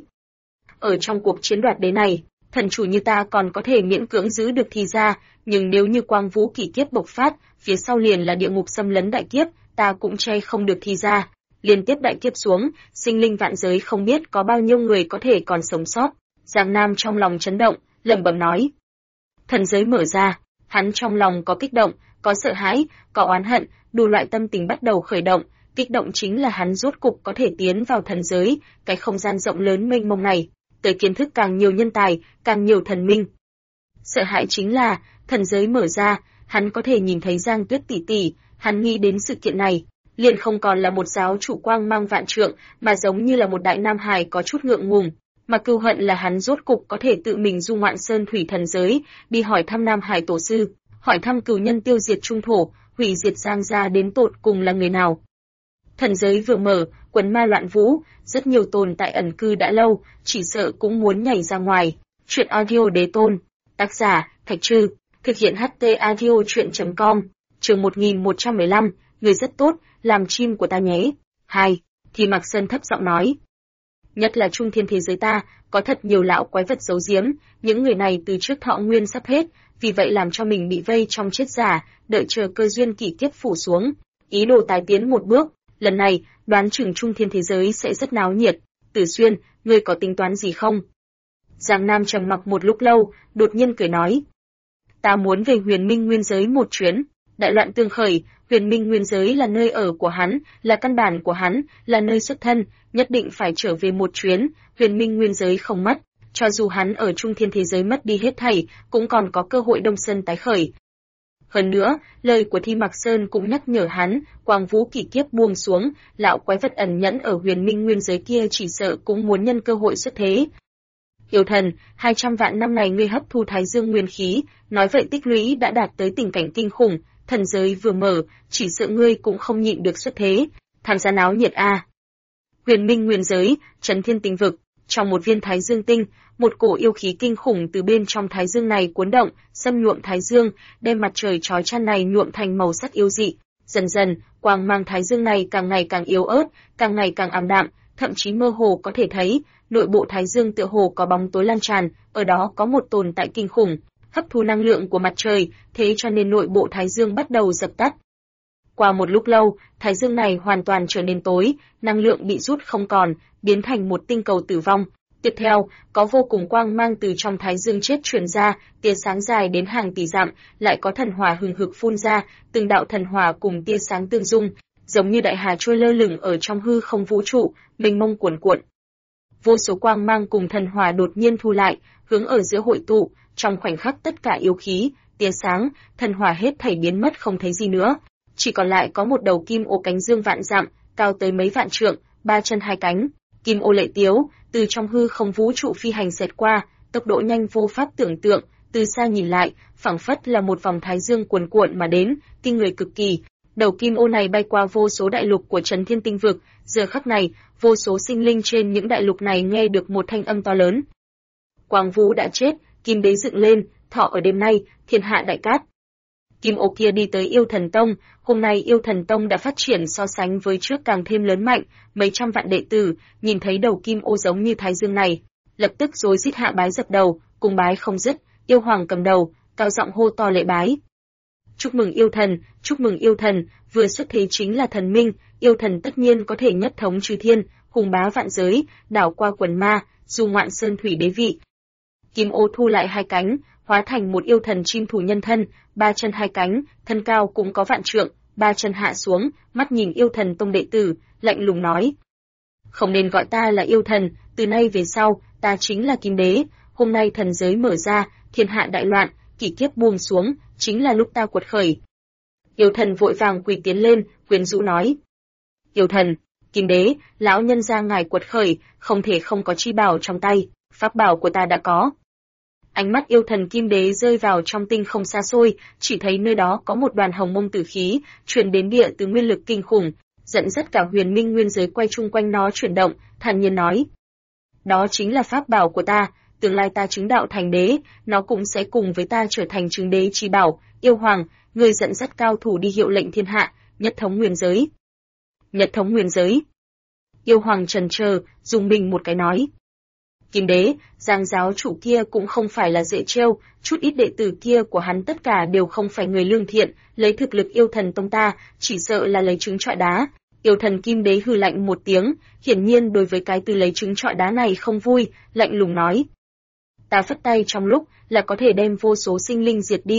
"Ở trong cuộc chiến đoạt đế này, thần chủ như ta còn có thể miễn cưỡng giữ được Thi gia, nhưng nếu như quang vũ kỷ kiếp bộc phát, phía sau liền là địa ngục xâm lấn đại kiếp, ta cũng che không được Thi gia. Liên tiếp đại kiếp xuống, sinh linh vạn giới không biết có bao nhiêu người có thể còn sống sót." Giang Nam trong lòng chấn động, lẩm bẩm nói: "Thần giới mở ra." Hắn trong lòng có kích động, có sợ hãi, có oán hận, đủ loại tâm tình bắt đầu khởi động. Kích động chính là hắn rốt cục có thể tiến vào thần giới, cái không gian rộng lớn mênh mông này, tới kiến thức càng nhiều nhân tài, càng nhiều thần minh. Sợ hãi chính là, thần giới mở ra, hắn có thể nhìn thấy Giang Tuyết tỷ tỷ, hắn nghĩ đến sự kiện này, liền không còn là một giáo chủ quang mang vạn trượng, mà giống như là một đại nam hài có chút ngượng ngùng. Mà cưu hận là hắn rốt cục có thể tự mình du ngoạn sơn thủy thần giới, đi hỏi thăm Nam Hải tổ sư, hỏi thăm cửu nhân tiêu diệt trung thổ, hủy diệt Giang gia đến tột cùng là người nào. Thần giới vừa mở, quần ma loạn vũ, rất nhiều tồn tại ẩn cư đã lâu, chỉ sợ cũng muốn nhảy ra ngoài. Chuyện audio đế tôn, tác giả, Thạch Trư, thực hiện HT audio chuyện.com, chương 1115, người rất tốt, làm chim của ta nhé. 2. Thì Mạc Sơn thấp giọng nói. Nhất là trung thiên thế giới ta, có thật nhiều lão quái vật giấu giếm, những người này từ trước thọ nguyên sắp hết, vì vậy làm cho mình bị vây trong chết giả, đợi chờ cơ duyên kỷ kiếp phủ xuống, ý đồ tái tiến một bước, lần này, đoán chừng trung thiên thế giới sẽ rất náo nhiệt. Tử Xuyên, ngươi có tính toán gì không? Giang Nam trầm mặc một lúc lâu, đột nhiên cười nói. Ta muốn về huyền minh nguyên giới một chuyến. Đại loạn tương khởi, huyền minh nguyên giới là nơi ở của hắn, là căn bản của hắn, là nơi xuất thân, nhất định phải trở về một chuyến, huyền minh nguyên giới không mất. Cho dù hắn ở trung thiên thế giới mất đi hết thảy, cũng còn có cơ hội đông sơn tái khởi. Hơn nữa, lời của Thi Mạc Sơn cũng nhắc nhở hắn, quang vũ kỷ kiếp buông xuống, lão quái vật ẩn nhẫn ở huyền minh nguyên giới kia chỉ sợ cũng muốn nhân cơ hội xuất thế. Yêu thần, 200 vạn năm này ngươi hấp thu thái dương nguyên khí, nói vậy tích lũy đã đạt tới tình cảnh kinh khủng, thần giới vừa mở, chỉ sợ ngươi cũng không nhịn được xuất thế, tham gia náo nhiệt a. Huyền minh nguyên giới, Trấn Thiên Tinh vực, trong một viên thái dương tinh, một cổ yêu khí kinh khủng từ bên trong thái dương này cuốn động, xâm nhuộm thái dương, đem mặt trời chói chang này nhuộm thành màu sắc yêu dị. Dần dần, quang mang thái dương này càng ngày càng yếu ớt, càng ngày càng ảm đạm, thậm chí mơ hồ có thể thấy, nội bộ thái dương tựa hồ có bóng tối lan tràn, ở đó có một tồn tại kinh khủng, hấp thu năng lượng của mặt trời, thế cho nên nội bộ thái dương bắt đầu dập tắt. Qua một lúc lâu, thái dương này hoàn toàn trở nên tối, năng lượng bị rút không còn, biến thành một tinh cầu tử vong. Tiếp theo, có vô cùng quang mang từ trong thái dương chết truyền ra, tia sáng dài đến hàng tỷ dặm, lại có thần hỏa hừng hực phun ra, từng đạo thần hỏa cùng tia sáng tương dung, giống như đại hà trôi lơ lửng ở trong hư không vũ trụ, mênh mông cuồn cuộn. Vô số quang mang cùng thần hỏa đột nhiên thu lại, hướng ở giữa hội tụ, trong khoảnh khắc tất cả yêu khí, tia sáng, thần hỏa hết thảy biến mất không thấy gì nữa, chỉ còn lại có một đầu kim ô cánh dương vạn dặm, cao tới mấy vạn trượng, 3 chân 2 cánh. Kim ô lệ tiếu, từ trong hư không vũ trụ phi hành xẹt qua, tốc độ nhanh vô pháp tưởng tượng, từ xa nhìn lại, phảng phất là một vòng thái dương cuồn cuộn mà đến, kinh người cực kỳ. Đầu kim ô này bay qua vô số đại lục của Trấn Thiên Tinh vực, giờ khắc này, vô số sinh linh trên những đại lục này nghe được một thanh âm to lớn. Quang Vũ đã chết, kim đế dựng lên, thọ ở đêm nay, thiên hạ đại cát. Kim ô kia đi tới Yêu Thần Tông, hôm nay Yêu Thần Tông đã phát triển so sánh với trước càng thêm lớn mạnh, mấy trăm vạn đệ tử, nhìn thấy đầu kim ô giống như thái dương này, lập tức rối rít hạ bái dập đầu, cùng bái không dứt, yêu hoàng cầm đầu, cao giọng hô to lễ bái. Chúc mừng yêu thần, vừa xuất thế chính là thần minh, yêu thần tất nhiên có thể nhất thống chư thiên, hùng bá vạn giới, đảo qua quần ma, du ngoạn sơn thủy đế vị. Kim ô thu lại hai cánh, hóa thành một yêu thần chim thủ nhân thân, 3 chân 2 cánh, thân cao cũng có vạn trượng, 3 chân hạ xuống, mắt nhìn Yêu Thần Tông đệ tử, lạnh lùng nói: "Không nên gọi ta là yêu thần, từ nay về sau, ta chính là Kim Đế, hôm nay thần giới mở ra, thiên hạ đại loạn, kỷ kiếp buông xuống, chính là lúc ta quật khởi." Yêu thần vội vàng quỳ tiến lên, quyến rũ nói: "Yêu thần, Kim Đế, lão nhân gia ngài quật khởi, không thể không có chi bảo trong tay, pháp bảo của ta đã có." Ánh mắt yêu thần Kim Đế rơi vào trong tinh không xa xôi, chỉ thấy nơi đó có một đoàn hồng mông tử khí, truyền đến địa từ nguyên lực kinh khủng, dẫn dắt cả huyền minh nguyên giới quay chung quanh nó chuyển động, thản nhiên nói: "Đó chính là pháp bảo của ta, tương lai ta chứng đạo thành đế, nó cũng sẽ cùng với ta trở thành chứng đế chi bảo, yêu hoàng, người dẫn dắt cao thủ đi hiệu lệnh thiên hạ, nhất thống nguyên giới." Nhất thống nguyên giới. Yêu hoàng trần chờ, dùng mình một cái nói: "Kim Đế, Giang giáo chủ kia cũng không phải là dễ trêu, chút ít đệ tử kia của hắn tất cả đều không phải người lương thiện, lấy thực lực Yêu Thần Tông ta, chỉ sợ là lấy trứng trọi đá." Yêu thần Kim Đế hừ lạnh một tiếng, hiển nhiên đối với cái từ lấy trứng trọi đá này không vui, lạnh lùng nói: "Ta phất tay trong lúc là có thể đem vô số sinh linh diệt đi,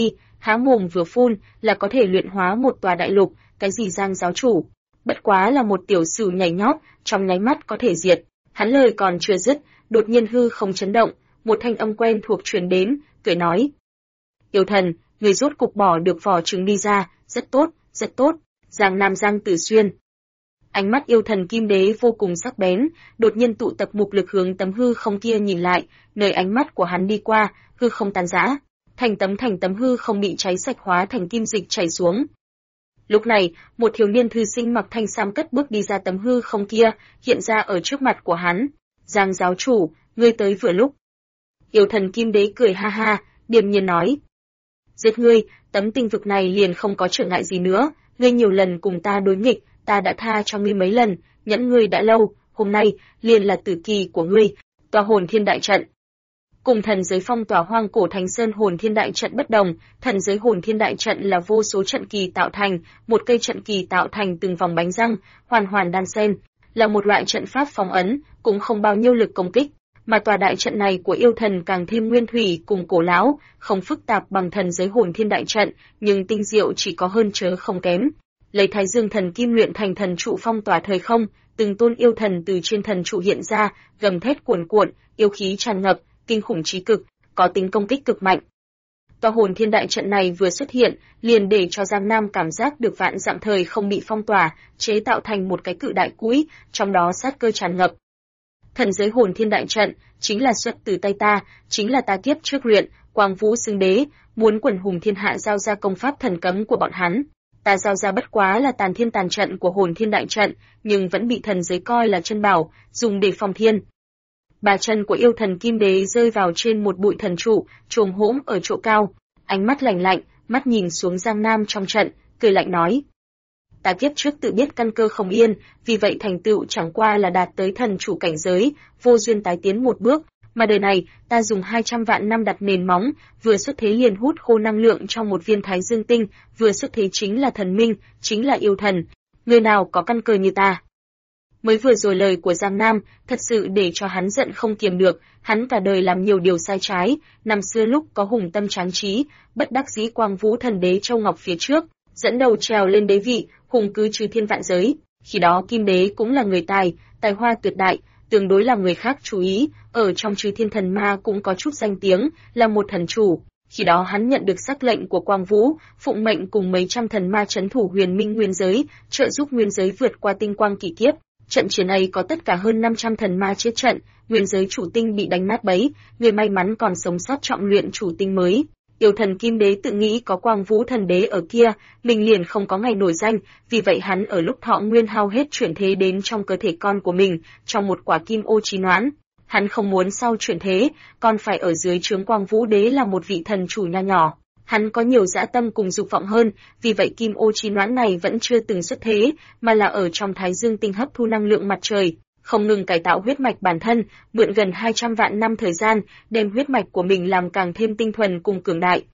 há mồm vừa phun là có thể luyện hóa một tòa đại lục, cái gì Giang giáo chủ, bất quá là một tiểu sử nhảy nhót, trong nháy mắt có thể diệt. Hắn lời còn chưa dứt, đột nhiên hư không chấn động, một thanh âm quen thuộc truyền đến, cười nói: "Yêu thần, người rốt cục bỏ được vỏ trứng đi ra, rất tốt, rất tốt." Giang Nam Giang Tử Xuyên. Ánh mắt yêu thần Kim Đế vô cùng sắc bén, đột nhiên tụ tập mục lực hướng tấm hư không kia nhìn lại, nơi ánh mắt của hắn đi qua, hư không tan rã, thành tấm hư không bị cháy sạch hóa thành kim dịch chảy xuống. Lúc này, một thiếu niên thư sinh mặc thanh sam cất bước đi ra tấm hư không kia, hiện ra ở trước mặt của hắn. "Giang giáo chủ, ngươi tới vừa lúc." Yêu thần Kim Đế cười ha ha, điềm nhiên nói: "Giết ngươi, tấm tinh vực này liền không có trở ngại gì nữa, ngươi nhiều lần cùng ta đối nghịch, ta đã tha cho ngươi mấy lần, nhẫn ngươi đã lâu, hôm nay liền là tử kỳ của ngươi." Tòa Hồn Thiên Đại Trận. Cùng thần giới phong tỏa hoang cổ Thánh Sơn Hồn Thiên Đại Trận bất đồng, thần giới Hồn Thiên Đại Trận là vô số trận kỳ tạo thành, một cây trận kỳ tạo thành từng vòng bánh răng, hoàn hoàn đan xen, là một loại trận pháp phong ấn, cũng không bao nhiêu lực công kích, mà tòa đại trận này của yêu thần càng thêm nguyên thủy cùng cổ lão, không phức tạp bằng thần giới Hồn Thiên Đại Trận, nhưng tinh diệu chỉ có hơn chớ không kém. Lấy Thái Dương Thần Kim luyện thành thần trụ phong tỏa thời không, từng tôn yêu thần từ trên thần trụ hiện ra, gầm thét cuồn cuộn, yêu khí tràn ngập, kinh khủng chí cực, có tính công kích cực mạnh. Tòa Hồn Thiên Đại Trận này vừa xuất hiện, liền để cho Giang Nam cảm giác được vạn dặm thời không bị phong tỏa, chế tạo thành một cái cự đại cũi, trong đó sát cơ tràn ngập. Thần giới Hồn Thiên Đại Trận chính là xuất từ tay ta, chính là ta kiếp trước luyện, Quang Vũ Xưng Đế muốn quần hùng thiên hạ giao ra công pháp thần cấm của bọn hắn. Ta giao ra bất quá là tàn thiên tàn trận của Hồn Thiên Đại Trận, nhưng vẫn bị thần giới coi là chân bảo, dùng để phòng thiên. Bà chân của yêu thần Kim Đế rơi vào trên một bụi thần trụ, chồm hỗn ở chỗ cao, ánh mắt lạnh lạnh, mắt nhìn xuống Giang Nam trong trận, cười lạnh nói: "Ta kiếp trước tự biết căn cơ không yên, vì vậy thành tựu chẳng qua là đạt tới thần chủ cảnh giới, vô duyên tái tiến một bước, mà đời này, ta dùng 200 vạn năm đặt nền móng, vừa xuất thế liền hút khô năng lượng trong một viên Thái Dương tinh, vừa xuất thế chính là thần minh, chính là yêu thần, người nào có căn cơ như ta?" Mới vừa rồi lời của Giang Nam, thật sự để cho hắn giận không kiềm được, hắn cả đời làm nhiều điều sai trái, năm xưa lúc có hùng tâm tráng trí, bất đắc dĩ Quang Vũ Thần Đế Châu Ngọc phía trước, dẫn đầu trèo lên đế vị, hùng cứ trừ thiên vạn giới, khi đó Kim Đế cũng là người tài hoa tuyệt đại, tương đối làm người khác chú ý, ở trong trừ thiên thần ma cũng có chút danh tiếng, là một thần chủ. Khi đó hắn nhận được sắc lệnh của Quang Vũ, phụng mệnh cùng mấy trăm thần ma trấn thủ huyền minh nguyên giới, trợ giúp nguyên giới vượt qua tinh quang kỷ kiếp. Trận chiến ấy có tất cả hơn 500 thần ma chết trận, nguyên giới chủ tinh bị đánh nát bấy, người may mắn còn sống sót trọng luyện chủ tinh mới. Yêu thần Kim Đế tự nghĩ có Quang Vũ Thần Đế ở kia, mình liền không có ngày nổi danh, vì vậy hắn ở lúc thọ nguyên hao hết chuyển thế đến trong cơ thể con của mình, trong một quả kim ô trí noãn. Hắn không muốn sau chuyển thế, còn phải ở dưới trướng Quang Vũ Đế là một vị thần chủ nho nhỏ. Hắn có nhiều dã tâm cùng dục vọng hơn, vì vậy kim ô trí noãn này vẫn chưa từng xuất thế, mà là ở trong Thái Dương tinh hấp thu năng lượng mặt trời, không ngừng cải tạo huyết mạch bản thân, mượn gần 200 vạn năm thời gian, đem huyết mạch của mình làm càng thêm tinh thuần cùng cường đại.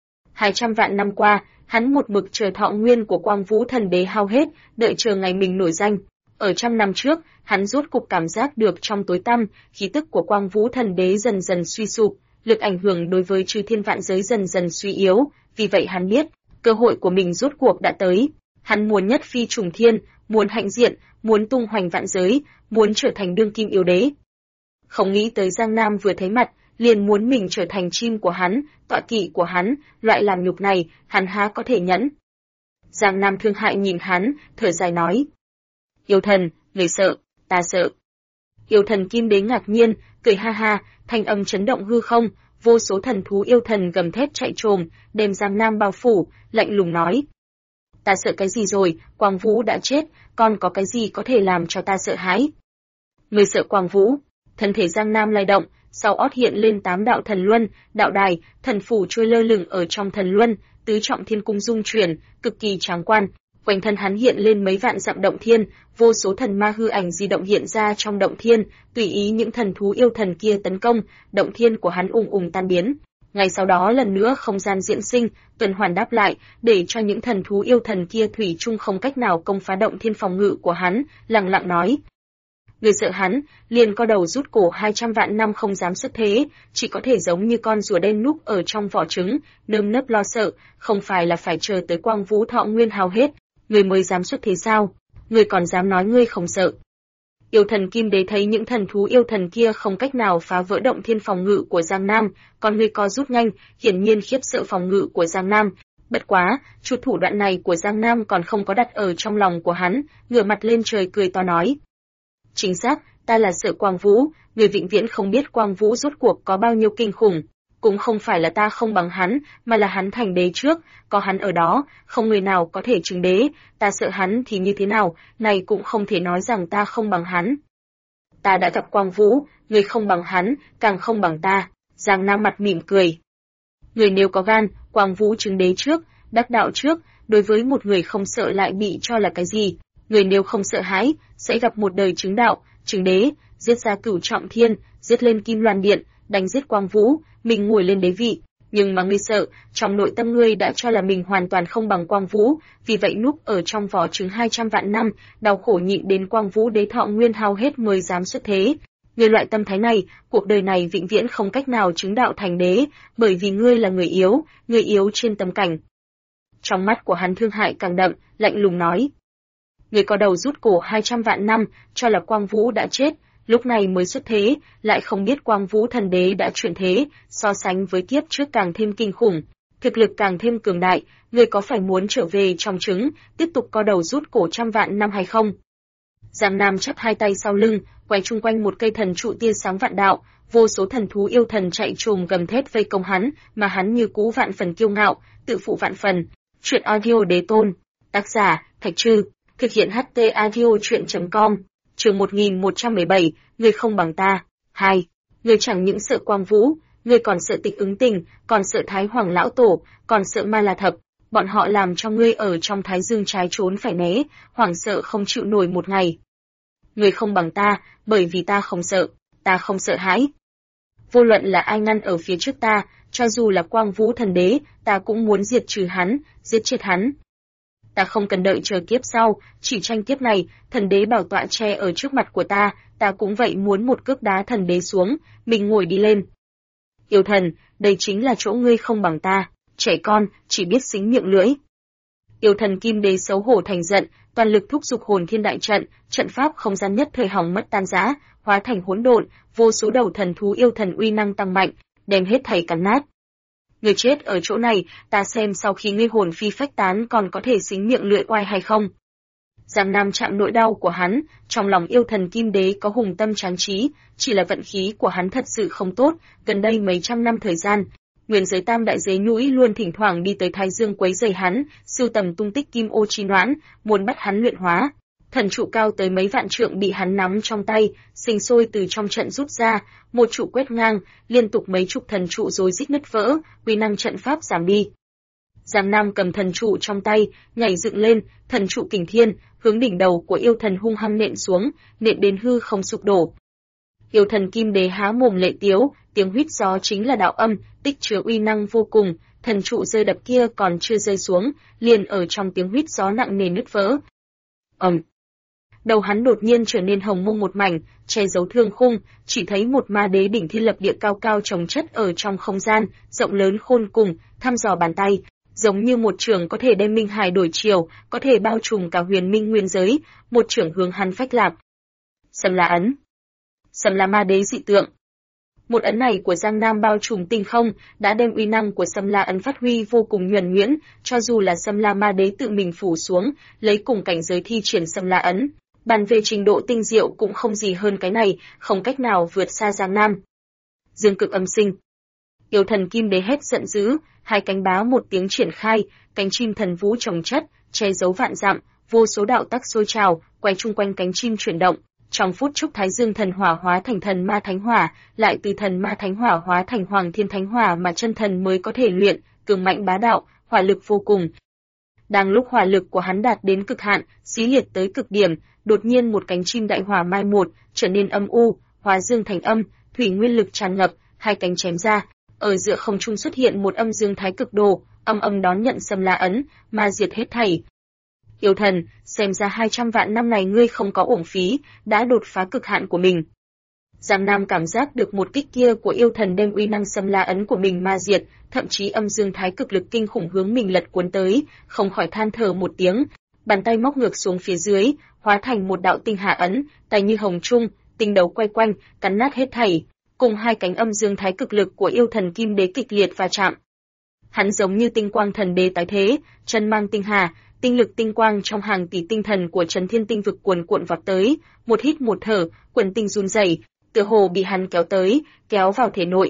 200 vạn năm qua, hắn một mực chờ thọ nguyên của Quang Vũ Thần Đế hao hết, đợi chờ ngày mình nổi danh. Ở trăm năm trước, hắn rốt cục cảm giác được trong tối tăm, khí tức của Quang Vũ Thần Đế dần dần suy sụp, lực ảnh hưởng đối với chư thiên vạn giới dần dần suy yếu, vì vậy hắn biết, cơ hội của mình rốt cuộc đã tới. Hắn muốn nhất phi trùng thiên, muốn hạnh diện, muốn tung hoành vạn giới, muốn trở thành đương kim yêu đế. Không nghĩ tới Giang Nam vừa thấy mặt, liền muốn mình trở thành chim của hắn, tọa kỵ của hắn, loại làm nhục này, hắn há có thể nhẫn. Giang Nam thương hại nhìn hắn, thở dài nói: "Yêu thần, người sợ, ta sợ." Yêu thần Kim Đế ngạc nhiên, cười ha ha, thanh âm chấn động hư không, vô số thần thú yêu thần gầm thét chạy trồm, đem Giang Nam bao phủ, lạnh lùng nói: "Ta sợ cái gì rồi, Quang Vũ đã chết, còn có cái gì có thể làm cho ta sợ hãi?" Người sợ Quang Vũ? Thân thể Giang Nam lay động, sau ót hiện lên 8 đạo thần luân, đạo đài, thần phủ trôi lơ lửng ở trong thần luân, tứ trọng thiên cung dung chuyển, cực kỳ tráng quan. Quanh thân hắn hiện lên mấy vạn dặm động thiên, vô số thần ma hư ảnh di động hiện ra trong động thiên, tùy ý những thần thú yêu thần kia tấn công, động thiên của hắn ùng ùng tan biến. Ngay sau đó lần nữa không gian diễn sinh, tuần hoàn đáp lại, để cho những thần thú yêu thần kia thủy chung không cách nào công phá động thiên phòng ngự của hắn, lặng lặng nói: Người sợ hắn, liền co đầu rút cổ 200 vạn năm không dám xuất thế, chỉ có thể giống như con rùa đen núp ở trong vỏ trứng, nơm nớp lo sợ, không phải là phải chờ tới Quang Vũ thọ nguyên hao hết, người mới dám xuất thế sao? Người còn dám nói ngươi không sợ? Yêu thần Kim Đế thấy những thần thú yêu thần kia không cách nào phá vỡ động thiên phòng ngự của Giang Nam, con người co rút nhanh, hiển nhiên khiếp sợ phòng ngự của Giang Nam. Bất quá, chút thủ đoạn này của Giang Nam còn không có đặt ở trong lòng của hắn, ngửa mặt lên trời cười to nói. Chính xác, ta là sợ Quang Vũ, người vĩnh viễn không biết Quang Vũ rốt cuộc có bao nhiêu kinh khủng. Cũng không phải là ta không bằng hắn, mà là hắn thành đế trước, có hắn ở đó, không người nào có thể chứng đế, ta sợ hắn thì như thế nào, này cũng không thể nói rằng ta không bằng hắn. Ta đã gặp Quang Vũ, người không bằng hắn, càng không bằng ta, Giang Nam mặt mỉm cười. Người nếu có gan, Quang Vũ chứng đế trước, đắc đạo trước, đối với một người không sợ lại bị cho là cái gì, người nếu không sợ hãi, sẽ gặp một đời chứng đạo, chứng đế, giết ra Cửu Trọng Thiên, giết lên Kim Loan Điện, đánh giết Quang Vũ, mình ngồi lên đế vị. Nhưng mà ngươi sợ, trong nội tâm ngươi đã cho là mình hoàn toàn không bằng Quang Vũ, vì vậy núp ở trong vỏ trứng 200 vạn năm, đau khổ nhịn đến Quang Vũ đế thọ nguyên hao hết mới dám xuất thế. Ngươi loại tâm thái này, cuộc đời này vĩnh viễn không cách nào chứng đạo thành đế, bởi vì ngươi là người yếu trên tâm cảnh. Trong mắt của hắn thương hại càng đậm, lạnh lùng nói. Ngươi có đầu rút cổ 200 vạn năm, cho là Quang Vũ đã chết, lúc này mới xuất thế, lại không biết Quang Vũ thần đế đã chuyển thế, so sánh với kiếp trước càng thêm kinh khủng, thực lực càng thêm cường đại, ngươi có phải muốn trở về trong trứng, tiếp tục co đầu rút cổ trăm vạn năm hay không? Giang Nam chắp hai tay sau lưng, quay chung quanh một cây thần trụ tia sáng vạn đạo, vô số thần thú yêu thần chạy trồm gầm thét vây công hắn, mà hắn như cũ vạn phần kiêu ngạo, tự phụ vạn phần. Truyện audio đế tôn, tác giả Thạch Trư, thực hiện HT audio truyện.com. Chương 1117, ngươi không bằng ta. 2. Ngươi chẳng những sợ Quang Vũ, ngươi còn sợ Tịch Ứng Tình, còn sợ Thái Hoàng lão tổ, còn sợ Ma La Thập, bọn họ làm cho ngươi ở trong Thái Dương trái trốn phải né, hoảng sợ không chịu nổi một ngày. Ngươi không bằng ta, bởi vì ta không sợ hãi. Vô luận là ai ngăn ở phía trước ta, cho dù là Quang Vũ thần đế, ta cũng muốn diệt trừ hắn, giết chết hắn. Ta không cần đợi chờ kiếp sau, chỉ tranh kiếp này, thần đế bảo tọa che ở trước mặt của ta cũng vậy muốn một cước đá thần đế xuống, mình ngồi đi lên. Yêu thần, đây chính là chỗ ngươi không bằng ta, trẻ con, chỉ biết xính miệng lưỡi. Yêu thần Kim Đế xấu hổ thành giận, toàn lực thúc giục hồn thiên đại trận, trận pháp không gian nhất thời hỏng mất tan rã, hóa thành hỗn độn, vô số đầu thần thú yêu thần uy năng tăng mạnh, đem hết thảy cắn nát. Ngươi chết ở chỗ này, ta xem sau khi ngươi hồn phi phách tán còn có thể xính miệng lưỡi oai hay không. Giang Nam chạm nỗi đau của hắn, trong lòng yêu thần Kim Đế có hùng tâm tráng trí, chỉ là vận khí của hắn thật sự không tốt, gần đây mấy trăm năm thời gian, nguyên giới tam đại giới nhũi luôn thỉnh thoảng đi tới Thái Dương quấy rầy hắn, sưu tầm tung tích kim ô chi noãn, muốn bắt hắn luyện hóa. Thần trụ cao tới mấy vạn trượng bị hắn nắm trong tay, sinh sôi từ trong trận rút ra, một trụ quét ngang, liên tục mấy chục thần trụ rối rít nứt vỡ, uy năng trận pháp giảm đi. Giang Nam cầm thần trụ trong tay, nhảy dựng lên, thần trụ kình thiên, hướng đỉnh đầu của yêu thần hung hăng nện xuống, nện đến hư không sụp đổ. Yêu thần Kim Đế há mồm lệ tiếu, tiếng huýt gió chính là đạo âm, tích chứa uy năng vô cùng, thần trụ rơi đập kia còn chưa rơi xuống, liền ở trong tiếng huýt gió nặng nề nứt vỡ. Đầu hắn đột nhiên trở nên hồng mông một mảnh, che giấu thương khung, chỉ thấy một ma đế đỉnh thiên lập địa cao cao chồng chất ở trong không gian, rộng lớn khôn cùng, thăm dò bàn tay, giống như một trường có thể đem minh hải đổi chiều, có thể bao trùm cả huyền minh nguyên giới, một trường hướng hắn phách lạp. Sầm La ấn. Sầm La ma đế dị tượng. Một ấn này của Giang Nam bao trùm tinh không, đã đem uy năng của Sầm La ấn phát huy vô cùng nhuần nhuyễn, cho dù là Sầm La ma đế tự mình phủ xuống, lấy cùng cảnh giới thi triển Sầm La ấn, bàn về trình độ tinh diệu cũng không gì hơn cái này, không cách nào vượt xa Giang Nam. Dương cực âm sinh. Yêu thần Kim Đế hét giận dữ, hai cánh báo một tiếng triển khai, cánh chim thần vũ chồng chất, che giấu vạn dặm, vô số đạo tắc sôi trào, quay chung quanh cánh chim chuyển động. Trong phút chốc Thái Dương thần hỏa hóa thành thần ma thánh hỏa, lại từ thần ma thánh hỏa hóa thành Hoàng Thiên thánh hỏa mà chân thần mới có thể luyện, cường mạnh bá đạo, hỏa lực vô cùng. Đang lúc hỏa lực của hắn đạt đến cực hạn, xí liệt tới cực điểm, đột nhiên một cánh chim đại hỏa mai một, trở nên âm u, hóa dương thành âm, thủy nguyên lực tràn ngập, hai cánh chém ra, ở giữa không trung xuất hiện một âm dương thái cực đồ, âm âm đón nhận Sầm La ấn, ma diệt hết thảy. Yêu thần, xem ra 200 vạn năm này ngươi không có uổng phí, đã đột phá cực hạn của mình. Giang Nam cảm giác được một kích kia của yêu thần đem uy năng xâm la ấn của mình ma diệt, thậm chí âm dương thái cực lực kinh khủng hướng mình lật cuốn tới, không khỏi than thở một tiếng, bàn tay móc ngược xuống phía dưới, hóa thành một đạo tinh hà ấn, tay như hồng trung, tinh đấu quay quanh, cắn nát hết thảy, cùng hai cánh âm dương thái cực lực của yêu thần kim đế kịch liệt va chạm. Hắn giống như tinh quang thần đế tái thế, chân mang tinh hà, tinh lực tinh quang trong hàng tỷ tinh thần của Trấn Thiên Tinh vực cuồn cuộn vọt tới, một hít một thở, quần tinh run rẩy, tựa hồ bị hắn kéo tới, kéo vào thể nội.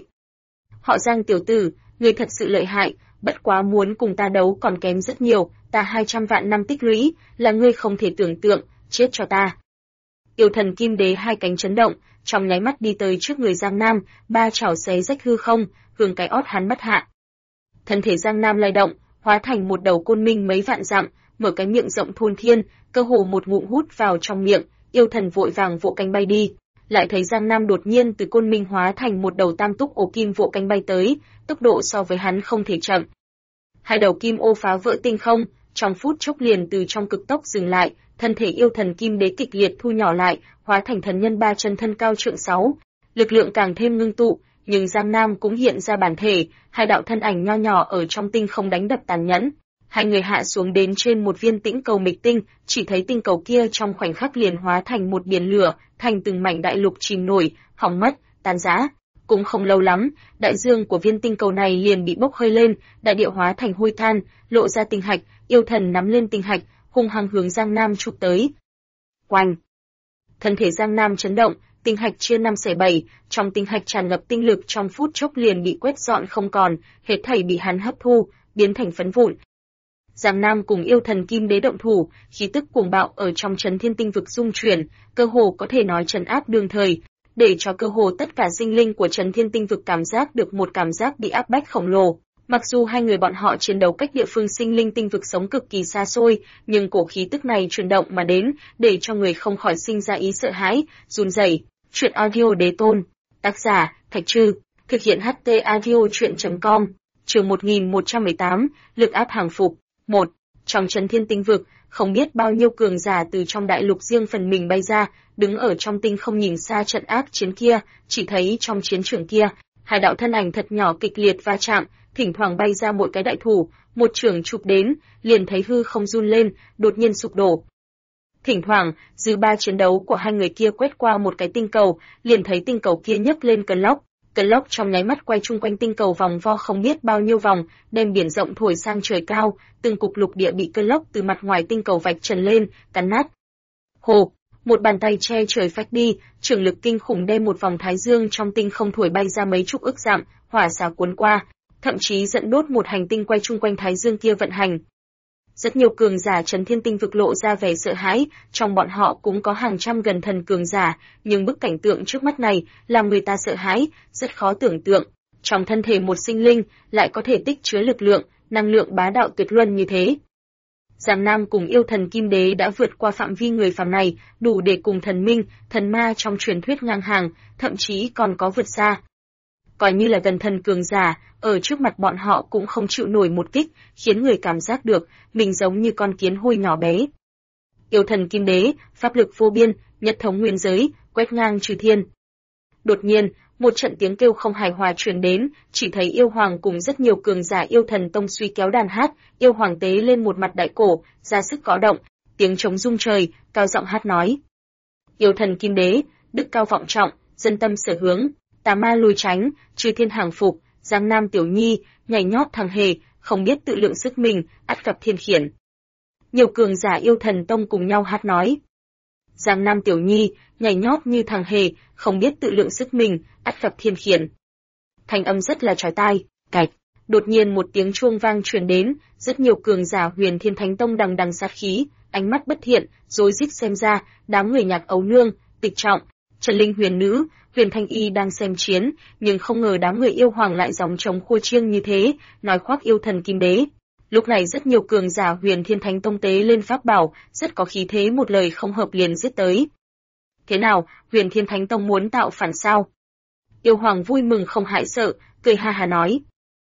Họ Giang tiểu tử, ngươi thật sự lợi hại, bất quá muốn cùng ta đấu còn kém rất nhiều, ta 200 vạn năm tích lũy, là ngươi không thể tưởng tượng, chết cho ta. Yêu thần kim đế hai cánh chấn động, trong nháy mắt đi tới trước người Giang Nam, ba chảo xé rách hư không, hướng cái ót hắn bắt hạ. Thân thể Giang Nam lay động, hóa thành một đầu côn minh mấy vạn dặm, mở cái miệng rộng thôn thiên, cơ hồ một ngụm hút vào trong miệng, yêu thần vội vàng vỗ cánh bay đi. Lại thấy Giang Nam đột nhiên từ côn minh hóa thành một đầu tam túc ổ kim vỗ cánh bay tới, tốc độ so với hắn không thể chậm. Hai đầu kim ô phá vỡ tinh không, trong phút chốc liền từ trong cực tốc dừng lại, thân thể yêu thần kim đế kịch liệt thu nhỏ lại, hóa thành thần nhân ba chân thân cao trượng 6, lực lượng càng thêm ngưng tụ, nhưng Giang Nam cũng hiện ra bản thể, hai đạo thân ảnh nho nhỏ ở trong tinh không đánh đập tàn nhẫn. Hai người hạ xuống đến trên một viên tĩnh cầu mịch tinh, chỉ thấy tinh cầu kia trong khoảnh khắc liền hóa thành một biển lửa, thành từng mảnh đại lục chìm nổi, hỏng mất, tan rã. Cũng không lâu lắm, đại dương của viên tinh cầu này liền bị bốc hơi lên, đại địa hóa thành hôi than, lộ ra tinh hạch, yêu thần nắm lên tinh hạch, hung hăng hướng Giang Nam chụp tới. Oanh! Thân thể Giang Nam chấn động, tinh hạch chia 5 xẻ 7, trong tinh hạch tràn ngập tinh lực trong phút chốc liền bị quét dọn không còn, hết thảy bị hắn hấp thu, biến thành phấn vụn. Giang Nam cùng yêu thần kim đế động thủ, khí tức cuồng bạo ở trong Trấn Thiên Tinh vực dung chuyển, cơ hồ có thể nói trấn áp đương thời, để cho cơ hồ tất cả sinh linh của Trấn Thiên Tinh vực cảm giác được một cảm giác bị áp bách khổng lồ. Mặc dù hai người bọn họ chiến đấu cách địa phương sinh linh tinh vực sống cực kỳ xa xôi, nhưng cổ khí tức này chuyển động mà đến, để cho người không khỏi sinh ra ý sợ hãi, run rẩy. Truyện audio đế tôn, tác giả Thạch Trư, thực hiện HT audio truyện.com, chương 1118, lực áp hàng phục. 1. Trong Trấn Thiên Tinh vực, không biết bao nhiêu cường giả từ trong đại lục riêng phần mình bay ra, đứng ở trong tinh không nhìn xa trận ác chiến kia, chỉ thấy trong chiến trường kia, hai đạo thân ảnh thật nhỏ kịch liệt va chạm, thỉnh thoảng bay ra một cái đại thủ, một chưởng chụp đến, liền thấy hư không run lên, đột nhiên sụp đổ. Thỉnh thoảng, dư ba chiến đấu của hai người kia quét qua một cái tinh cầu, liền thấy tinh cầu kia nhấc lên cơn lốc trong nháy mắt quay chung quanh tinh cầu vòng vo không biết bao nhiêu vòng, đem biển rộng thổi sang trời cao, từng cục lục địa bị cơn lốc từ mặt ngoài tinh cầu vạch trần lên, cắn nát. Hồ, một bàn tay che trời phách đi, trường lực kinh khủng đem một vòng thái dương trong tinh không thổi bay ra mấy chục ức dặm, hỏa xà cuốn qua, thậm chí dẫn đốt một hành tinh quay chung quanh thái dương kia vận hành. Rất nhiều cường giả Trấn Thiên Tinh vực lộ ra vẻ sợ hãi, trong bọn họ cũng có hàng trăm gần thần cường giả, nhưng bức cảnh tượng trước mắt này làm người ta sợ hãi, rất khó tưởng tượng. Trong thân thể một sinh linh lại có thể tích chứa lực lượng, năng lượng bá đạo tuyệt luân như thế. Giang Nam cùng yêu thần Kim Đế đã vượt qua phạm vi người phàm này, đủ để cùng thần minh, thần ma trong truyền thuyết ngang hàng, thậm chí còn có vượt xa. Coi như là gần thần cường giả, ở trước mặt bọn họ cũng không chịu nổi một kích, khiến người cảm giác được mình giống như con kiến hôi nhỏ bé. Yêu thần Kim Đế, pháp lực vô biên, nhất thống nguyên giới, quét ngang trừ thiên. Đột nhiên, một trận tiếng kêu không hài hòa truyền đến, chỉ thấy yêu hoàng cùng rất nhiều cường giả yêu thần tông suy kéo đàn hát, yêu hoàng tế lên một mặt đại cổ, ra sức gõ động, tiếng trống rung trời, cao giọng hát nói: Yêu thần Kim Đế, đức cao vọng trọng, dân tâm sở hướng, tà ma lui tránh, trừ thiên hàng phục, Giang Nam tiểu nhi, nhảy nhót thằng hề, không biết tự lượng sức mình, ắt gặp thiên khiển. Nhiều cường giả yêu thần tông cùng nhau hát nói: Giang Nam tiểu nhi, nhảy nhót như thằng hề, không biết tự lượng sức mình, ắt gặp thiên khiển. Thanh âm rất là chói tai, cạch. Đột nhiên một tiếng chuông vang truyền đến, rất nhiều cường giả Huyền Thiên Thánh Tông đằng đằng sát khí, ánh mắt bất thiện, rối rít xem ra, đám người Nhạc Ấu Nương, Tịch Trọng, Trần Linh Huyền Nữ, Huyền Thanh Y đang xem chiến, nhưng không ngờ đám người yêu hoàng lại gióng trống khua chiêng như thế, nói khoác yêu thần Kim Đế. Lúc này rất nhiều cường giả Huyền Thiên Thánh Tông tế lên pháp bảo, rất có khí thế một lời không hợp liền giết tới. Thế nào, Huyền Thiên Thánh Tông muốn tạo phản sao? Yêu hoàng vui mừng không hại sợ, cười ha ha nói: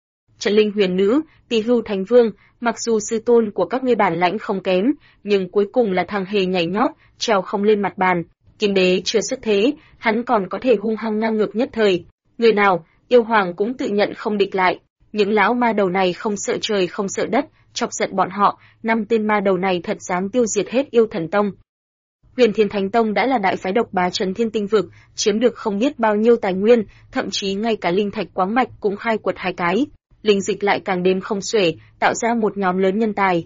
Trần Linh Huyền Nữ, Tỳ Hưu Thánh Vương, mặc dù sư tôn của các ngươi bản lãnh không kém, nhưng cuối cùng là thằng hề nhảy nhót, trèo không lên mặt bàn. Kim Đế chưa xuất thế, hắn còn có thể hung hăng ngang ngược nhất thời. Người nào, yêu hoàng cũng tự nhận không địch lại. Những lão ma đầu này không sợ trời không sợ đất, chọc giận bọn họ, 5 tên ma đầu này thật dám tiêu diệt hết Yêu Thần Tông. Huyền Thiên Thánh Tông đã là đại phái độc bá trấn thiên tinh vực, chiếm được không biết bao nhiêu tài nguyên, thậm chí ngay cả linh thạch quáng mạch cũng khai quật 2 cái, linh dịch lại càng đêm không xuể, tạo ra một nhóm lớn nhân tài.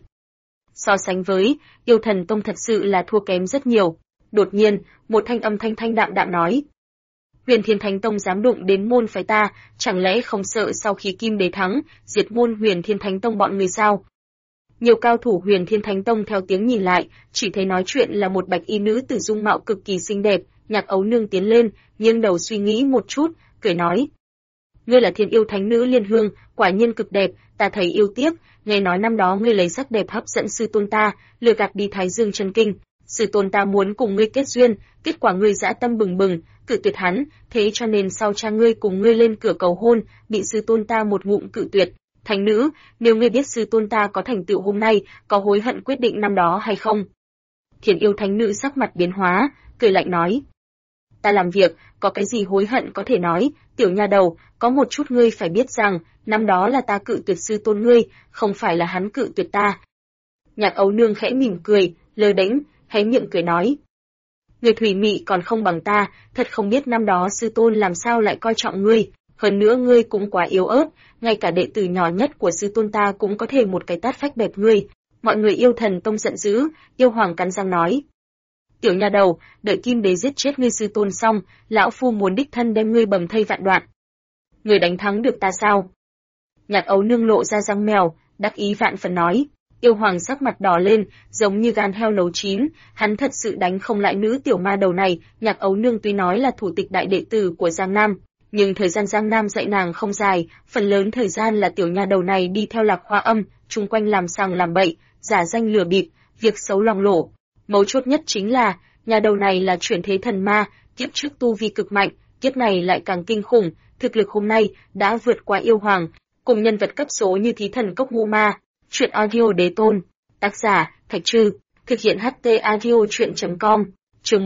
So sánh với, Yêu Thần Tông thật sự là thua kém rất nhiều. Đột nhiên, một thanh âm thanh đạm đạm nói: Huyền Thiên Thánh Tông dám đụng đến môn phái ta, chẳng lẽ không sợ sau khi Kim Đế thắng, diệt môn Huyền Thiên Thánh Tông bọn người sao? Nhiều cao thủ Huyền Thiên Thánh Tông theo tiếng nhìn lại, chỉ thấy nói chuyện là một bạch y nữ tử dung mạo cực kỳ xinh đẹp. Nhạc Ấu Nương tiến lên, nghiêng đầu suy nghĩ một chút, cười nói: Ngươi là Thiên Yêu Thánh Nữ Liên Hương, quả nhiên cực đẹp, ta thấy yêu tiếc, nghe nói năm đó ngươi lấy sắc đẹp hấp dẫn sư tôn ta, lừa gạt đi Thái Dương chân kinh. Sư tôn ta muốn cùng ngươi kết duyên, kết quả ngươi dã tâm bừng bừng, cự tuyệt hắn, thế cho nên sau cha ngươi cùng ngươi lên cửa cầu hôn, bị sư tôn ta một ngụm cự tuyệt. Thánh nữ, nếu ngươi biết sư tôn ta có thành tựu hôm nay, có hối hận quyết định năm đó hay không? Thiên Yêu Thánh Nữ sắc mặt biến hóa, cười lạnh nói: Ta làm việc, có cái gì hối hận có thể nói, tiểu nha đầu, có một chút ngươi phải biết rằng, năm đó là ta cự tuyệt sư tôn ngươi, không phải là hắn cự tuyệt ta. Nhạc Ấu Nương khẽ mỉm cười, lơ đễnh, hé miệng cười nói: Người thủy mị còn không bằng ta, thật không biết năm đó sư tôn làm sao lại coi trọng ngươi, hơn nữa ngươi cũng quá yếu ớt, ngay cả đệ tử nhỏ nhất của sư tôn ta cũng có thể một cái tát phách bẹp ngươi. Mọi người Yêu Thần Tông giận dữ, yêu hoàng cắn răng nói: Tiểu nha đầu, đợi Kim Đế giết chết ngươi sư tôn xong, lão phu muốn đích thân đem ngươi bầm thây vạn đoạn. Ngươi đánh thắng được ta sao? Nhạc Ấu Nương lộ ra răng mèo, đắc ý vạn phần nói. Yêu hoàng sắc mặt đỏ lên, giống như gan heo nấu chín, hắn thật sự đánh không lại nữ tiểu ma đầu này. Nhạc Ấu Nương tuy nói là thủ tịch đại đệ tử của Giang Nam, nhưng thời gian Giang Nam dạy nàng không dài, phần lớn thời gian là tiểu nha đầu này đi theo Lạc Hoa Âm, chung quanh làm sằng làm bậy, giả danh lừa bịp, việc xấu loang lổ. Mấu chốt nhất chính là, nhà đầu này là chuyển thế thần ma, kiếp trước tu vi cực mạnh, kiếp này lại càng kinh khủng, thực lực hôm nay đã vượt qua yêu hoàng, cùng nhân vật cấp số như Thí Thần Cốc Ngũ Ma. Truyện audio đế tôn, tác giả Thạch Trư, thực hiện HT audio truyện.com, chương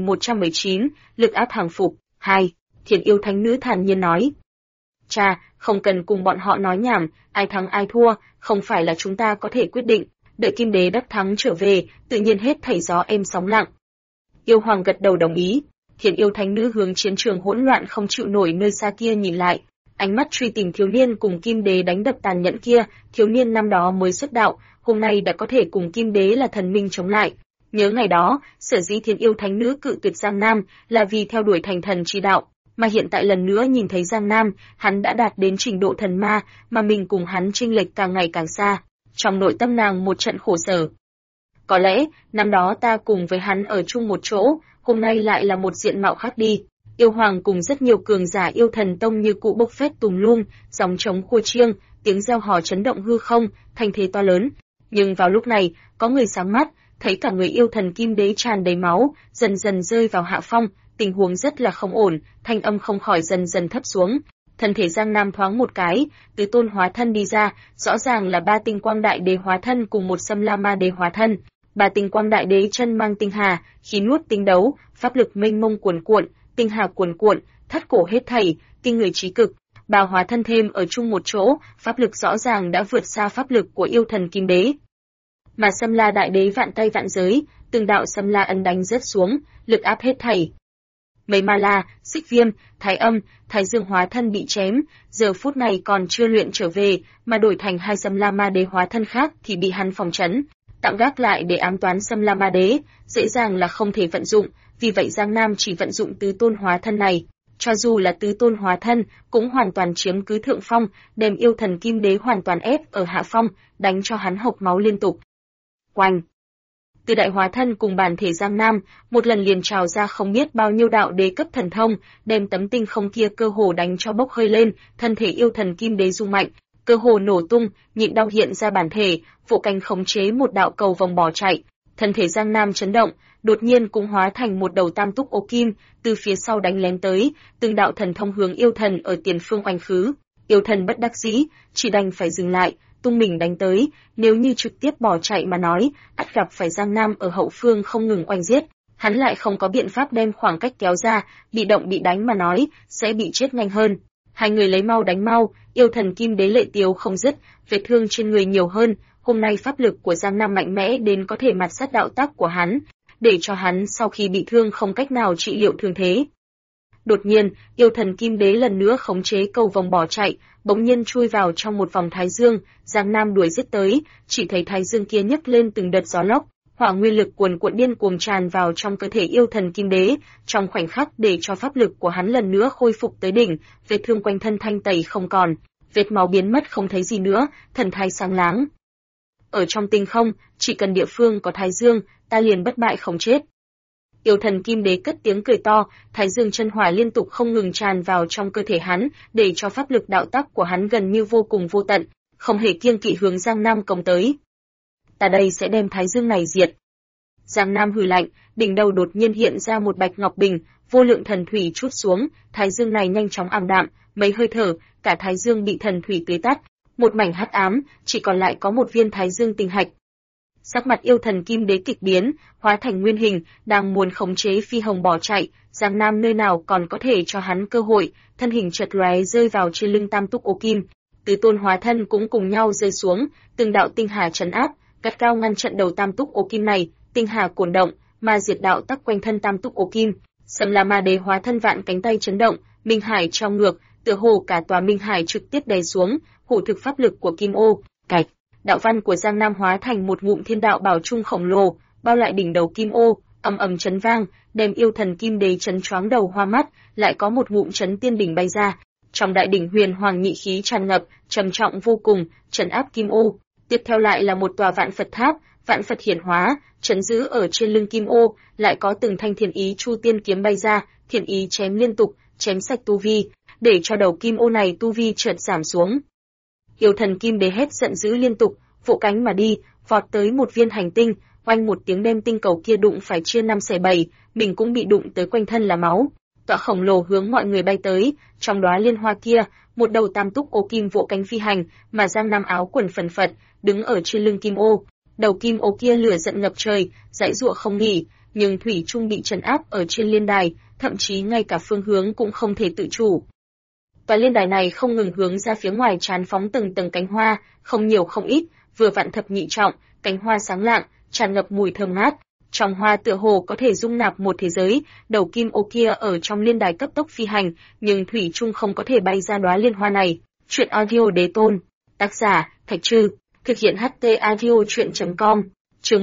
1119, lực áp hàng phục. 2. Thiên Yêu Thánh Nữ thản nhiên nói: Cha, không cần cùng bọn họ nói nhảm, ai thắng ai thua, không phải là chúng ta có thể quyết định. Đợi Kim Đế đắc thắng trở về, tự nhiên hết thảy gió êm sóng lặng. Yêu hoàng gật đầu đồng ý. Thiên Yêu Thánh Nữ hướng chiến trường hỗn loạn không chịu nổi nơi xa kia nhìn lại, ánh mắt truy tìm thiếu niên cùng Kim Đế đánh đập tàn nhẫn kia. Thiếu niên năm đó mới xuất đạo, hôm nay đã có thể cùng Kim Đế là thần minh chống lại. Nhớ ngày đó, sở dĩ Thiên Yêu Thánh Nữ cự tuyệt Giang Nam là vì theo đuổi thành thần chi đạo, mà hiện tại lần nữa nhìn thấy Giang Nam, hắn đã đạt đến trình độ thần ma, mà mình cùng hắn chênh lệch càng ngày càng xa. Trong nội tâm nàng một trận khổ sở. Có lẽ, năm đó ta cùng với hắn ở chung một chỗ, hôm nay lại là một diện mạo khác đi. Yêu hoàng cùng rất nhiều cường giả Yêu Thần Tông như cũ bốc phét tùm lum, dòng trống khua chiêng, tiếng reo hò chấn động hư không, thanh thế to lớn. Nhưng vào lúc này, có người sáng mắt, thấy cả người yêu thần Kim Đế tràn đầy máu, dần dần rơi vào hạ phong, tình huống rất là không ổn, thanh âm không khỏi dần dần thấp xuống. Thân thể Giang Nam thoáng một cái, tứ tôn hóa thân đi ra, rõ ràng là 3 tinh quang đại đế hóa thân cùng một Sâm La Ma đế hóa thân. 3 tinh quang đại đế chân mang tinh hà, khí nuốt tinh đấu, pháp lực mênh mông cuồn cuộn, tinh hà cuồn cuộn, thắt cổ hết thảy, kinh người trí cực. 3 hóa thân thêm ở chung một chỗ, pháp lực rõ ràng đã vượt xa pháp lực của yêu thần Kim Đế. Mà Sâm La đại đế vạn tay vạn giới, từng đạo Sâm La ấn đánh rớt xuống, lực áp hết thảy. Mấy Ma La, Xích Viêm, Thái Âm, Thái Dương hóa thân bị chém, giờ phút này còn chưa luyện trở về, mà đổi thành 2 Sâm La Ma đế hóa thân khác thì bị hắn phòng trấn, tạm gác lại để ám toán Sâm La Ma đế, dễ dàng là không thể vận dụng, vì vậy Giang Nam chỉ vận dụng tứ tôn hóa thân này. Cho dù là tứ tôn hóa thân, cũng hoàn toàn chiếm cứ thượng phong, đem yêu thần Kim Đế hoàn toàn ép ở hạ phong, đánh cho hắn hộc máu liên tục. Oanh! Từ đại hóa thân cùng bản thể Giang Nam, một lần liền trào ra không biết bao nhiêu đạo đế cấp thần thông, đem tấm tinh không kia cơ hồ đánh cho bốc hơi lên, thân thể yêu thần Kim Đế rung mạnh, cơ hồ nổ tung, nhịn đau hiện ra bản thể, vỗ cánh khống chế một đạo cầu vòng bỏ chạy. Thân thể Giang Nam chấn động, đột nhiên cũng hóa thành một đầu tam túc ô kim, từ phía sau đánh lén tới, từng đạo thần thông hướng yêu thần ở tiền phương oanh khứ. Yêu thần bất đắc dĩ, chỉ đành phải dừng lại, tung mình đánh tới, nếu như trực tiếp bỏ chạy mà nói, ắt gặp phải Giang Nam ở hậu phương không ngừng oanh giết. Hắn lại không có biện pháp đem khoảng cách kéo ra, bị động bị đánh mà nói, sẽ bị chết nhanh hơn. Hai người lấy mau đánh mau, yêu thần kim đế lệ tiếu không dứt, vết thương trên người nhiều hơn, hôm nay pháp lực của Giang Nam mạnh mẽ đến có thể mạt sát đạo tác của hắn, để cho hắn sau khi bị thương không cách nào trị liệu thương thế. Đột nhiên, yêu thần kim đế lần nữa khống chế cầu vòng bỏ chạy, bỗng nhiên chui vào trong một vòng thái dương, Giang Nam đuổi giết tới, chỉ thấy thái dương kia nhấc lên từng đợt gió lốc, hỏa nguyên lực cuồn cuộn điên cuồng tràn vào trong cơ thể yêu thần kim đế, trong khoảnh khắc để cho pháp lực của hắn lần nữa khôi phục tới đỉnh, vết thương quanh thân thanh tẩy không còn, vết máu biến mất không thấy gì nữa, thần thái sáng láng. Ở trong tinh không, chỉ cần địa phương có thái dương, ta liền bất bại không chết. Yêu thần kim đế cất tiếng cười to, thái dương chân hỏa liên tục không ngừng tràn vào trong cơ thể hắn, để cho pháp lực đạo tắc của hắn gần như vô cùng vô tận, không hề kiêng kỵ hướng Giang Nam công tới. Ta đây sẽ đem thái dương này diệt. Giang Nam hừ lạnh, đỉnh đầu đột nhiên hiện ra một bạch ngọc bình, vô lượng thần thủy trút xuống, thái dương này nhanh chóng ảm đạm, mấy hơi thở, cả thái dương bị thần thủy tưới tắt, một mảnh hắc ám, chỉ còn lại có một viên thái dương tinh hạch. Sắc mặt yêu thần kim đế kịch biến, hóa thành nguyên hình, đang muốn khống chế phi hồng bỏ chạy, Giang Nam nơi nào còn có thể cho hắn cơ hội, thân hình chợt lóe rơi vào trên lưng Tam Túc Ô Kim, tứ tôn hóa thân cũng cùng nhau rơi xuống, từng đạo tinh hà trấn áp, gắt cao ngăn trận đầu Tam Túc Ô Kim này, tinh hà cuồn động, ma diệt đạo tắc quanh thân Tam Túc Ô Kim, Sầm La Ma Đế hóa thân vạn cánh tay chấn động, minh hải trong ngược, tựa hồ cả tòa minh hải trực tiếp đè xuống, hủ thực pháp lực của Kim Ô, cạch. Đạo văn của Giang Nam hóa thành một ngụm thiên đạo bảo trung khổng lồ, bao lại đỉnh đầu Kim Ô, ầm ầm chấn vang, đem yêu thần kim đế chấn choáng đầu hoa mắt, lại có một ngụm chấn tiên đỉnh bay ra. Trong đại đỉnh huyền hoàng nhị khí tràn ngập, trầm trọng vô cùng, trấn áp Kim Ô. Tiếp theo lại là một tòa vạn Phật tháp, vạn Phật hiển hóa, trấn giữ ở trên lưng Kim Ô, lại có từng thanh thiền ý chu tiên kiếm bay ra, thiền ý chém liên tục, chém sạch tu vi, để cho đầu Kim Ô này tu vi chợt giảm xuống. Yêu thần kim đế hét giận dữ liên tục, vỗ cánh mà đi, vọt tới một viên hành tinh, oanh một tiếng đem tinh cầu kia đụng phải chia 5 xẻ 7, mình cũng bị đụng tới quanh thân là máu. Tọa khổng lồ hướng mọi người bay tới, trong đóa liên hoa kia, một đầu Tam Túc Ô Kim vỗ cánh phi hành, mà Giang Nam áo quần phần phật, đứng ở trên lưng Kim Ô. Đầu Kim Ô kia lửa giận ngập trời, giãy giụa không nghỉ, nhưng thủy chung bị trấn áp ở trên liên đài, thậm chí ngay cả phương hướng cũng không thể tự chủ. Tòa liên đài này không ngừng hướng ra phía ngoài tràn phóng từng tầng cánh hoa, không nhiều không ít, vừa vặn thập nhị trọng, cánh hoa sáng lạng, tràn ngập mùi thơm ngát. Trong hoa tựa hồ có thể dung nạp một thế giới, đầu Kim Ô kia ở trong liên đài cấp tốc phi hành, nhưng thủy chung không có thể bay ra đóa liên hoa này. Truyện audio đế tôn, tác giả Thạch Trư, thực hiện HT audio truyện.com. Chương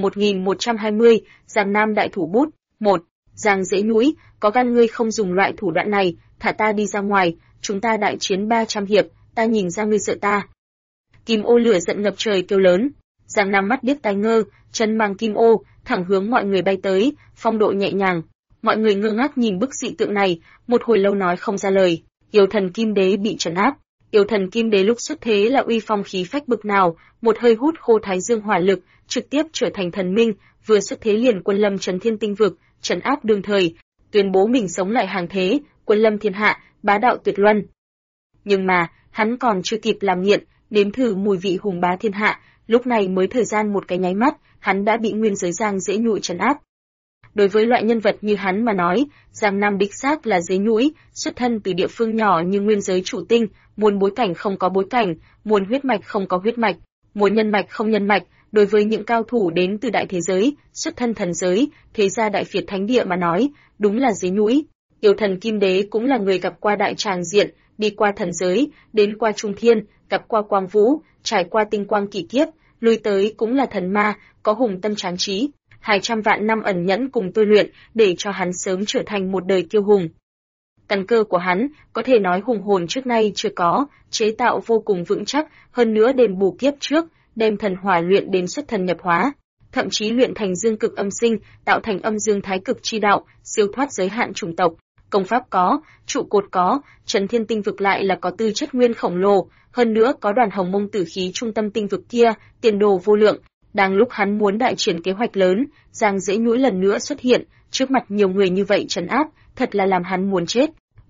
1120, Giang Nam đại thủ bút. 1. Giang Dễ Nhũi, có gan ngươi không dùng loại thủ đoạn này, thả ta đi ra ngoài, chúng ta đại chiến 300 hiệp, ta nhìn ra ngươi sợ ta. Kim Ô lửa giận ngập trời kêu lớn. Giang Nam mắt điếc tai ngơ, chân mang Kim Ô, thẳng hướng mọi người bay tới, phong độ nhẹ nhàng. Mọi người ngơ ngác nhìn bức dị tượng này, một hồi lâu nói không ra lời. Yêu thần Kim Đế bị trấn áp. Yêu thần Kim Đế lúc xuất thế là uy phong khí phách bực nào, một hơi hút khô thái dương hỏa lực, trực tiếp trở thành thần minh, vừa xuất thế liền quân lâm trấn thiên tinh vực, trấn áp đương thời, tuyên bố mình sống lại hàng thế, quân lâm thiên hạ, bá đạo tuyệt luân. Nhưng mà, hắn còn chưa kịp làm nghiện, nếm thử mùi vị hùng bá thiên hạ, lúc này mới thời gian một cái nháy mắt, hắn đã bị nguyên giới Giang Dễ Nhũi trấn áp. Đối với loại nhân vật như hắn mà nói, Giang Nam đích xác là Dễ Nhũi, xuất thân từ địa phương nhỏ như nguyên giới Chủ Tinh, muốn bối cảnh không có bối cảnh, muốn huyết mạch không có huyết mạch, muốn nhân mạch không nhân mạch. Đối với những cao thủ đến từ đại thế giới, xuất thân thần giới, thế gia đại phiệt thánh địa mà nói, đúng là Dễ Nhũi. Yêu thần Kim Đế cũng là người gặp qua đại tràng diện, đi qua thần giới, đến qua trung thiên, gặp qua quang vũ, trải qua tinh quang kỷ kiếp, lui tới cũng là thần ma, có hùng tâm tráng trí, 200 vạn năm ẩn nhẫn cùng tôi luyện, để cho hắn sớm trở thành một đời kiêu hùng. Căn cơ của hắn, có thể nói hùng hồn trước nay chưa có, chế tạo vô cùng vững chắc, hơn nữa đền bù kiếp trước, đem thần hỏa luyện đến xuất thần nhập hóa, thậm chí luyện thành dương cực âm sinh, tạo thành âm dương thái cực chi đạo, siêu thoát giới hạn chủng tộc. Công pháp có, trụ cột có, trấn thiên tinh vực lại là có tư chất nguyên khổng lồ, hơn nữa có đoàn hồng mông tử khí trung tâm tinh vực kia, tiền đồ vô lượng. Đang lúc hắn muốn đại triển kế hoạch lớn, Giang Dễ Nhũi lần nữa xuất hiện, trước mặt nhiều người như vậy trấn áp, thật là làm hắn muốn chết.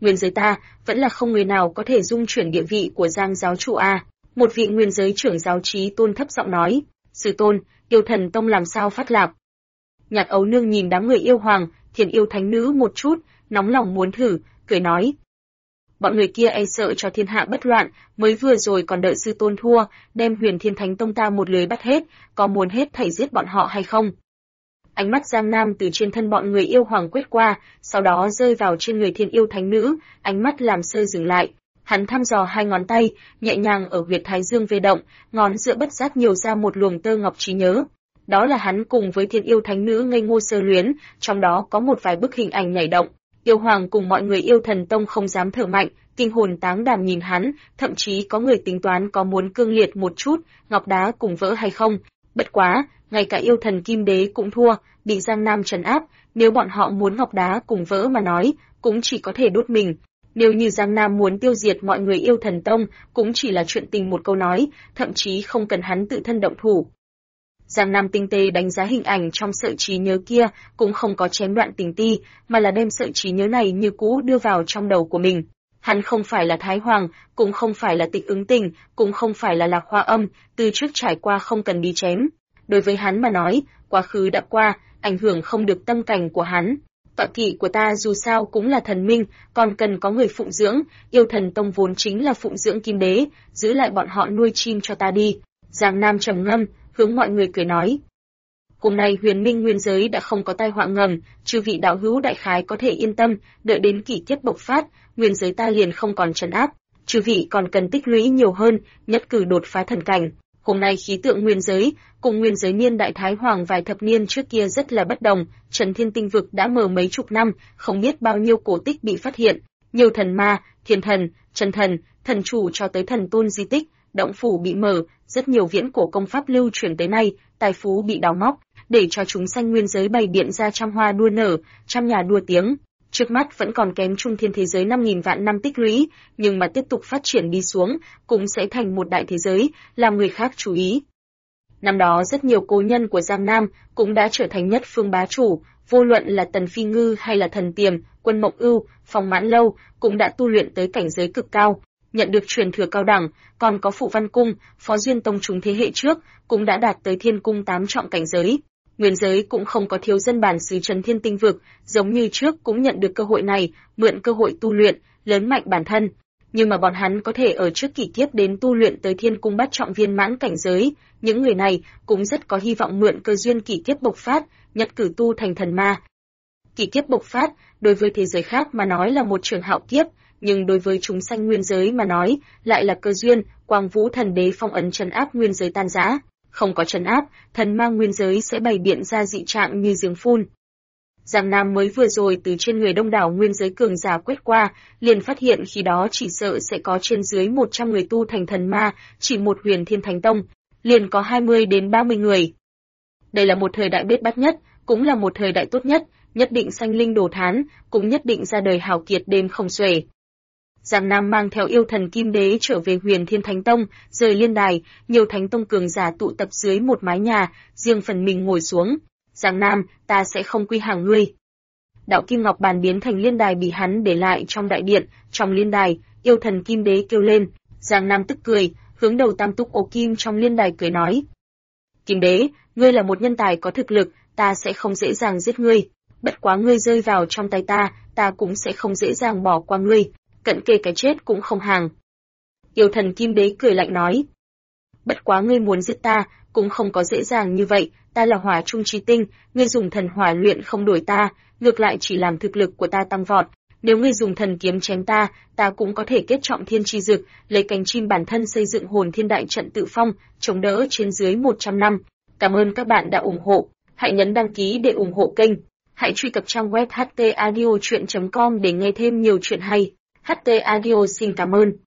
Nguyên giới ta, vẫn là không người nào có thể dung chuyển địa vị của Giang giáo chủ a. Một vị nguyên giới trưởng giáo Chí Tôn thấp giọng nói, sư tôn, yêu thần tông làm sao phát lạc. Nhạc Ấu Nương nhìn đám người yêu hoàng, Thiên yêu thánh nữ một chút, nóng lòng muốn thử, cười nói. Bọn người kia e sợ cho thiên hạ bất loạn, mới vừa rồi còn đợi sư tôn thua, đem Huyền Thiên Thánh Tông ta một lưới bắt hết, có muốn hết thảy giết bọn họ hay không? Ánh mắt Giang Nam từ trên thân bọn người yêu hoàng quét qua, sau đó rơi vào trên người Thiên yêu thánh nữ, ánh mắt làm sơ dừng lại. Hắn thăm dò hai ngón tay, nhẹ nhàng ở huyệt thái dương vê động, ngón giữa bất giác nhiều ra một luồng tơ ngọc trí nhớ. Đó là hắn cùng với Thiên yêu thánh nữ ngây ngô sơ luyến, trong đó có một vài bức hình ảnh nhảy động. Yêu hoàng cùng mọi người yêu thần tông không dám thở mạnh, kinh hồn táng đảm nhìn hắn, thậm chí có người tính toán có muốn cương liệt một chút, ngọc đá cùng vỡ hay không. Bất quá, ngay cả yêu thần kim đế cũng thua, bị Giang Nam trấn áp, nếu bọn họ muốn ngọc đá cùng vỡ mà nói, cũng chỉ có thể đốt mình. Nếu như Giang Nam muốn tiêu diệt mọi người yêu thần tông, cũng chỉ là chuyện tình một câu nói, thậm chí không cần hắn tự thân động thủ. Giang Nam tinh tế đánh giá hình ảnh trong sợi trí nhớ kia, cũng không có chém đoạn tình ti, mà là đem sợi trí nhớ này như cũ đưa vào trong đầu của mình. Hắn không phải là Thái Hoàng, cũng không phải là Tịch Ứng Tình, cũng không phải là Lạc Hoa Âm, từ trước trải qua không cần đi chém. Đối với hắn mà nói, quá khứ đã qua, ảnh hưởng không được tâm cảnh của hắn. Tọa kỵ của ta dù sao cũng là thần minh, còn cần có người phụng dưỡng, yêu thần tông vốn chính là phụng dưỡng kim đế, giữ lại bọn họ nuôi chim cho ta đi. Giang Nam trầm ngâm, hướng mọi người cười nói. Hôm nay Huyền Minh nguyên giới đã không có tai họa ngầm, chư vị đạo hữu đại khái có thể yên tâm, đợi đến kỷ kiếp bộc phát, nguyên giới ta liền không còn trấn áp, chư vị còn cần tích lũy nhiều hơn, nhất cử đột phá thần cảnh. Hôm nay khí tượng nguyên giới, cùng nguyên giới niên đại Thái Hoàng vài thập niên trước kia rất là bất đồng, Trần Thiên Tinh vực đã mờ mấy chục năm, không biết bao nhiêu cổ tích bị phát hiện, nhiều thần ma, thiên thần, chân thần, thần chủ cho tới thần tôn di tích, động phủ bị mở, rất nhiều viễn cổ công pháp lưu truyền tới nay, tài phú bị đào móc, để cho chúng sanh nguyên giới bày biện ra trăm hoa đua nở, trăm nhà đua tiếng. Trước mắt vẫn còn kém trung thiên thế giới 5.000 vạn năm tích lũy, nhưng mà tiếp tục phát triển đi xuống, cũng sẽ thành một đại thế giới, làm người khác chú ý. Năm đó rất nhiều cố nhân của Giang Nam cũng đã trở thành nhất phương bá chủ, vô luận là Tần Phi Ngư hay là Thần Tiềm, Quân Mộng Ưu, Phong Mãn Lâu cũng đã tu luyện tới cảnh giới cực cao, nhận được truyền thừa cao đẳng, còn có Phụ Văn Cung, Phó Duyên Tông chúng thế hệ trước cũng đã đạt tới Thiên Cung 8 trọng cảnh giới. Nguyên giới cũng không có thiếu dân bản xứ Trần Thiên Tinh vực, giống như trước cũng nhận được cơ hội này, mượn cơ hội tu luyện, lớn mạnh bản thân. Nhưng mà bọn hắn có thể ở trước kỷ kiếp đến tu luyện tới Thiên Cung bát trọng viên mãn cảnh giới, những người này cũng rất có hy vọng mượn cơ duyên kỷ kiếp bộc phát, nhất cử tu thành thần ma. Kỷ kiếp bộc phát, đối với thế giới khác mà nói là một trường hạo kiếp, nhưng đối với chúng sanh nguyên giới mà nói, lại là cơ duyên, Quang Vũ Thần Đế phong ấn trấn áp nguyên giới tan rã. Không có trấn áp, thần ma nguyên giới sẽ bày biện ra dị trạng như giếng phun. Giang Nam mới vừa rồi từ trên người đông đảo nguyên giới cường giả quét qua, liền phát hiện khi đó chỉ sợ sẽ có trên dưới 100 người tu thành thần ma, chỉ một Huyền Thiên Thánh Tông, liền có 20 đến 30 người. Đây là một thời đại bết bát nhất, cũng là một thời đại tốt nhất, nhất định sanh linh đồ thán, cũng nhất định ra đời hào kiệt đêm không xuể. Giang Nam mang theo yêu thần Kim Đế trở về Huyền Thiên Thánh Tông, rời liên đài, nhiều thánh tông cường giả tụ tập dưới một mái nhà, riêng phần mình ngồi xuống. Giang Nam, ta sẽ không quy hàng ngươi. Đạo Kim Ngọc bàn biến thành liên đài bị hắn để lại trong đại điện, trong liên đài, yêu thần Kim Đế kêu lên. Giang Nam tức cười, hướng đầu Tam Túc Ô Kim trong liên đài cười nói. Kim Đế, ngươi là một nhân tài có thực lực, ta sẽ không dễ dàng giết ngươi. Bất quá ngươi rơi vào trong tay ta cũng sẽ không dễ dàng bỏ qua ngươi. Cận kề cái chết cũng không hàng. Yêu thần Kim Đế cười lạnh nói. Bất quá ngươi muốn giết ta, cũng không có dễ dàng như vậy, ta là hỏa trung chi tinh, ngươi dùng thần hỏa luyện không đổi ta, ngược lại chỉ làm thực lực của ta tăng vọt. Nếu ngươi dùng thần kiếm chém ta cũng có thể kết trọng thiên chi dực, lấy cánh chim bản thân xây dựng hồn thiên đại trận tự phong, chống đỡ trên dưới 100 năm. Cảm ơn các bạn đã ủng hộ, hãy nhấn đăng ký để ủng hộ kênh. Hãy truy cập trang web htaudio.com để nghe thêm nhiều chuyện hay. HT Audio xin cảm ơn.